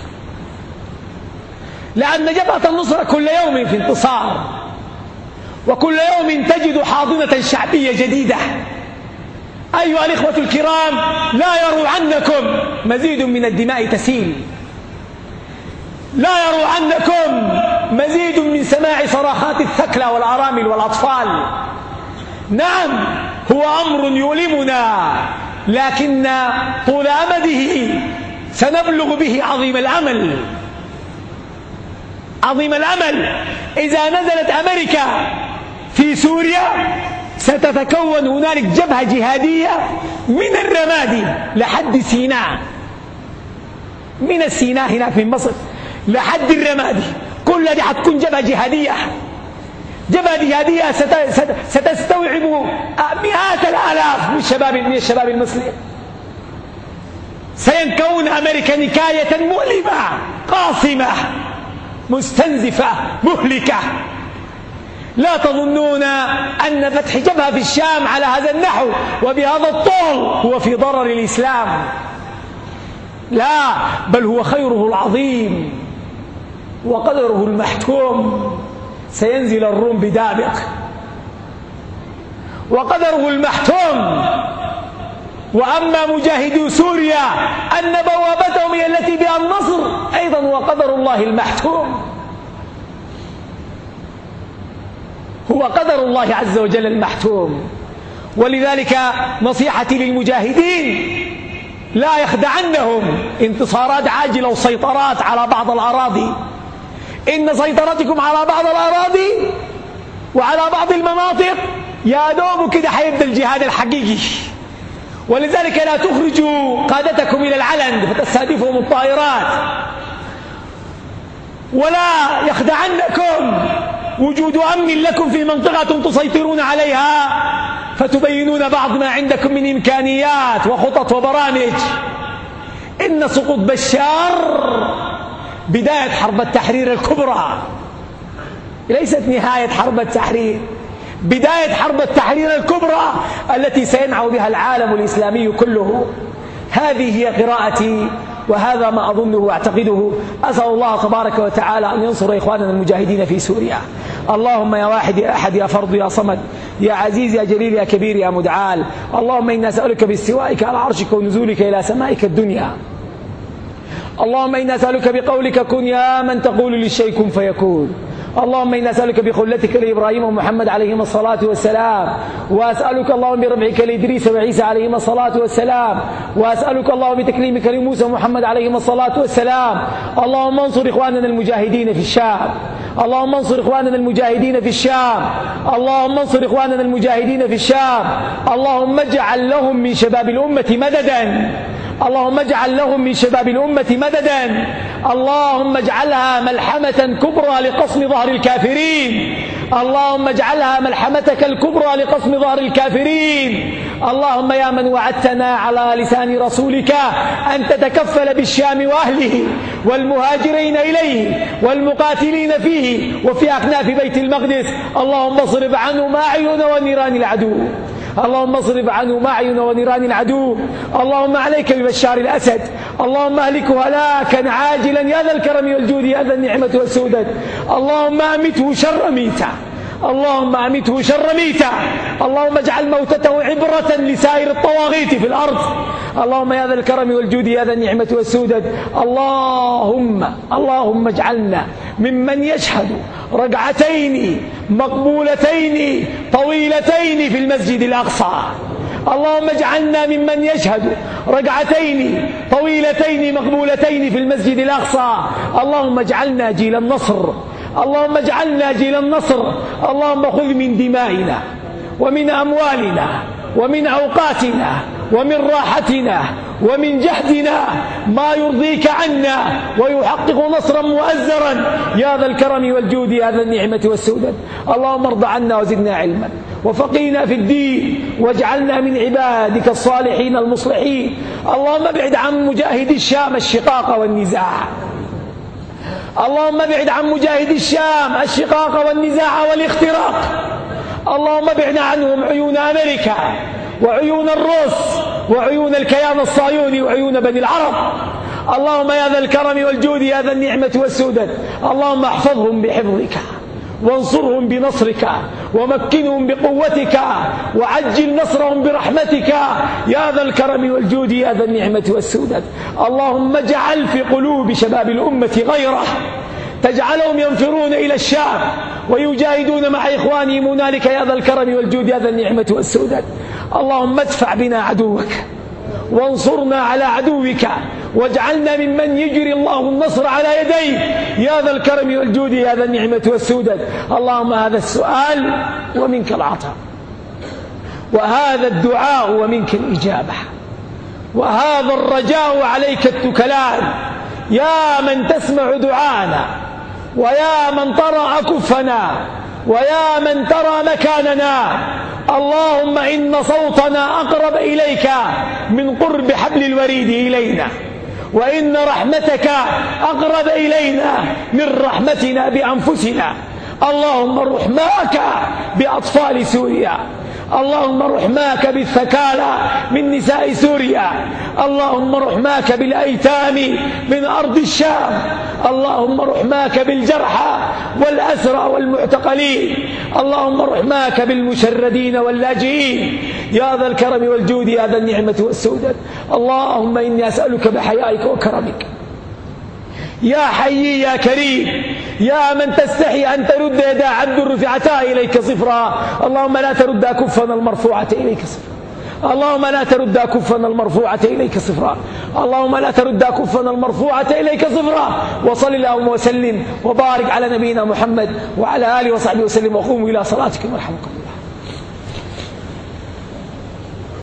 لأن جبهة النصرة كل يوم في انتصار، وكل يوم تجد حاضنة شعبية جديدة. أيها الإخوة الكرام لا يروا عنكم مزيد من الدماء تسيل، لا يروا عنكم مزيد من سماع صراخات الثكلى والأرامل والأطفال. نعم هو أمر يؤلمنا، لكن طول أمده سنبلغ به عظيم الأمل، عظيم الأمل. إذا نزلت أمريكا في سوريا ستتكون هنالك جبهة جهادية من الرمادي لحد سيناء، من السيناء هناك من مصر لحد الرمادي، كل هذه حتكون جبهة جهادية، جبهة جهادية ستستوعب مئات الآلاف من الشباب من الشباب المسلم. سيكون أمريكا نكاية مؤلمة قاصمة مستنزفة مهلكة. لا تظنون أن فتح جبهة في الشام على هذا النحو وبهذا الطول هو في ضرر الإسلام، لا، بل هو خيره العظيم وقدره المحتوم. سينزل الروم بدابق وقدره المحتوم. وأما مجاهدو سوريا أن بوابتهم هي التي بها النصر أيضا وقدر الله المحتوم، هو قدر الله عز وجل المحتوم. ولذلك نصيحتي للمجاهدين لا يخدعنهم انتصارات عاجلة وسيطرات على بعض الأراضي. إن سيطرتكم على بعض الأراضي وعلى بعض المناطق يا دوب كده حيبدأ الجهاد الحقيقي. ولذلك لا تخرجوا قادتكم إلى العلن فتستهدفهم الطائرات، ولا يخدعنكم وجود أمن لكم في منطقة تسيطرون عليها فتبينون بعض ما عندكم من إمكانيات وخطط وبرامج. إن سقوط بشار بداية حرب التحرير الكبرى، ليست نهاية حرب التحرير، بداية حرب التحرير الكبرى التي سينعو بها العالم الإسلامي كله. هذه هي قراءتي وهذا ما أظنه واعتقده. أسأل الله تبارك وتعالى أن ينصر إخواننا المجاهدين في سوريا. اللهم يا واحد يا أحد يا فرد يا صمد يا عزيز يا جليل يا كبير يا متعال، اللهم إنا نسألك باستوائك على عرشك ونزولك إلى سمائك الدنيا. اللهم إنا نسألك بقولك كن يا من تقول للشيء كن فيكون. اللهم إنا نسألك بخلتك لإبراهيم ومحمد عليهما الصلاة والسلام، وأسألك اللهم بربعك لإدريس وعيسى عليهما الصلاة والسلام، وأسألك اللهم بتكليمك لموسى ومحمد عليهما الصلاة والسلام. اللهم انصر إخواننا المجاهدين في الشام، اللهم انصر إخواننا المجاهدين في الشام، اللهم انصر إخواننا المجاهدين في الشام. اللهم اجعل لهم من شباب الأمة مددا، اللهم اجعل لهم من شباب الأمة مددا. اللهم اجعلها ملحمة كبرى لقصم ظهر الكافرين، اللهم اجعلها ملحمتك الكبرى لقصم ظهر الكافرين. اللهم يا من وعدتنا على لسان رسولك أن تتكفل بالشام وأهله والمهاجرين إليه والمقاتلين فيه وفي أكناف بيت المقدس، اللهم اصرف عنهم أعين ونيران العدو، اللهم اصرف عنه أعين ونيران العدو. اللهم عليك ببشار الأسد، اللهم اهلكه هلاكا عاجلا يا ذا الكرم والجود يا ذا النعمة والسودة. اللهم أمته شر ميتة، اللهم أمته شر ميتة. اللهم اجعل موتته عبرة لسائر الطواغيت في الأرض. اللهم يا ذا الكرم والجود يا ذا النعمة والسودة. اللهم اللهم اجعلنا ممن يشهد ركعتين مقبولتين طويلتين في المسجد الأقصى. اللهم اجعلنا ممن يشهد ركعتين طويلتين مقبولتين في المسجد الأقصى. اللهم اجعلنا جيل النصر، اللهم اجعلنا جيل النصر. اللهم خذ من دمائنا ومن أموالنا ومن أوقاتنا ومن راحتنا ومن جهدنا ما يرضيك عنا ويحقق نصرا مؤزرا يا ذا الكرم والجود يا ذا النعمة والسودة. اللهم ارض عنا وزدنا علما وفقينا في الدين واجعلنا من عبادك الصالحين المصلحين. اللهم ابعد عن مجاهدي الشام الشقاق والنزاع، اللهم ابعد عن مجاهدي الشام الشقاق والنزاع والاختراق. اللهم ابعد عنهم عيون أمريكا وعيون الروس وعيون الكيان الصهيوني وعيون بني العرب. اللهم يا ذا الكرم والجود يا ذا النعمة والسودة. اللهم احفظهم بحفظك وانصرهم بنصرك ومكنهم بقوتك وعجل نصرهم برحمتك يا ذا الكرم والجود يا ذا النعمة والسودة. اللهم اجعل في قلوب شباب الأمة غيره تجعلهم ينفرون إلى الشام ويجاهدون مع إخوانهم هنالك يا ذا الكرم والجود يا ذا النعمة والسودة. اللهم ادفع بنا عدوك وانصرنا على عدوك واجعلنا ممن يجري الله النصر على يديه يا ذا الكرم والجود يا ذا النعمة والسودة. اللهم هذا السؤال ومنك العطاء، وهذا الدعاء ومنك الإجابة، وهذا الرجاء عليك التكلان يا من تسمع دعانا ويا من ترى أكفنا ويا من ترى مكاننا. اللهم إن صوتنا أقرب إليك من قرب حبل الوريد إلينا، وإن رحمتك أقرب إلينا من رحمتنا بأنفسنا. اللهم رحماك بأطفال سوريا، اللهم رحماك بالثكالى من نساء سوريا، اللهم رحماك بالأيتام من أرض الشام، اللهم رحماك بالجرحى والأسرى والمعتقلين، اللهم رحماك بالمشردين واللاجئين يا ذا الكرم والجود يا ذا النعمة والسودة. اللهم إني أسألك بحيائك وكرمك يا حي يا كريم يا من تستحي أن ترد يدا عبد رفعتا إليك صفرا. اللهم لا ترد كفنا المرفوعة إليك صفرا، اللهم لا ترد كفنا المرفوعة إليك صفرا، اللهم لا ترد كفنا المرفوعة إليك صفرا. وصل اللهم وسلم وبارك على نبينا محمد وعلى آله وصحبه وسلم، وقوموا إلى صلاتكم ورحمكم الله.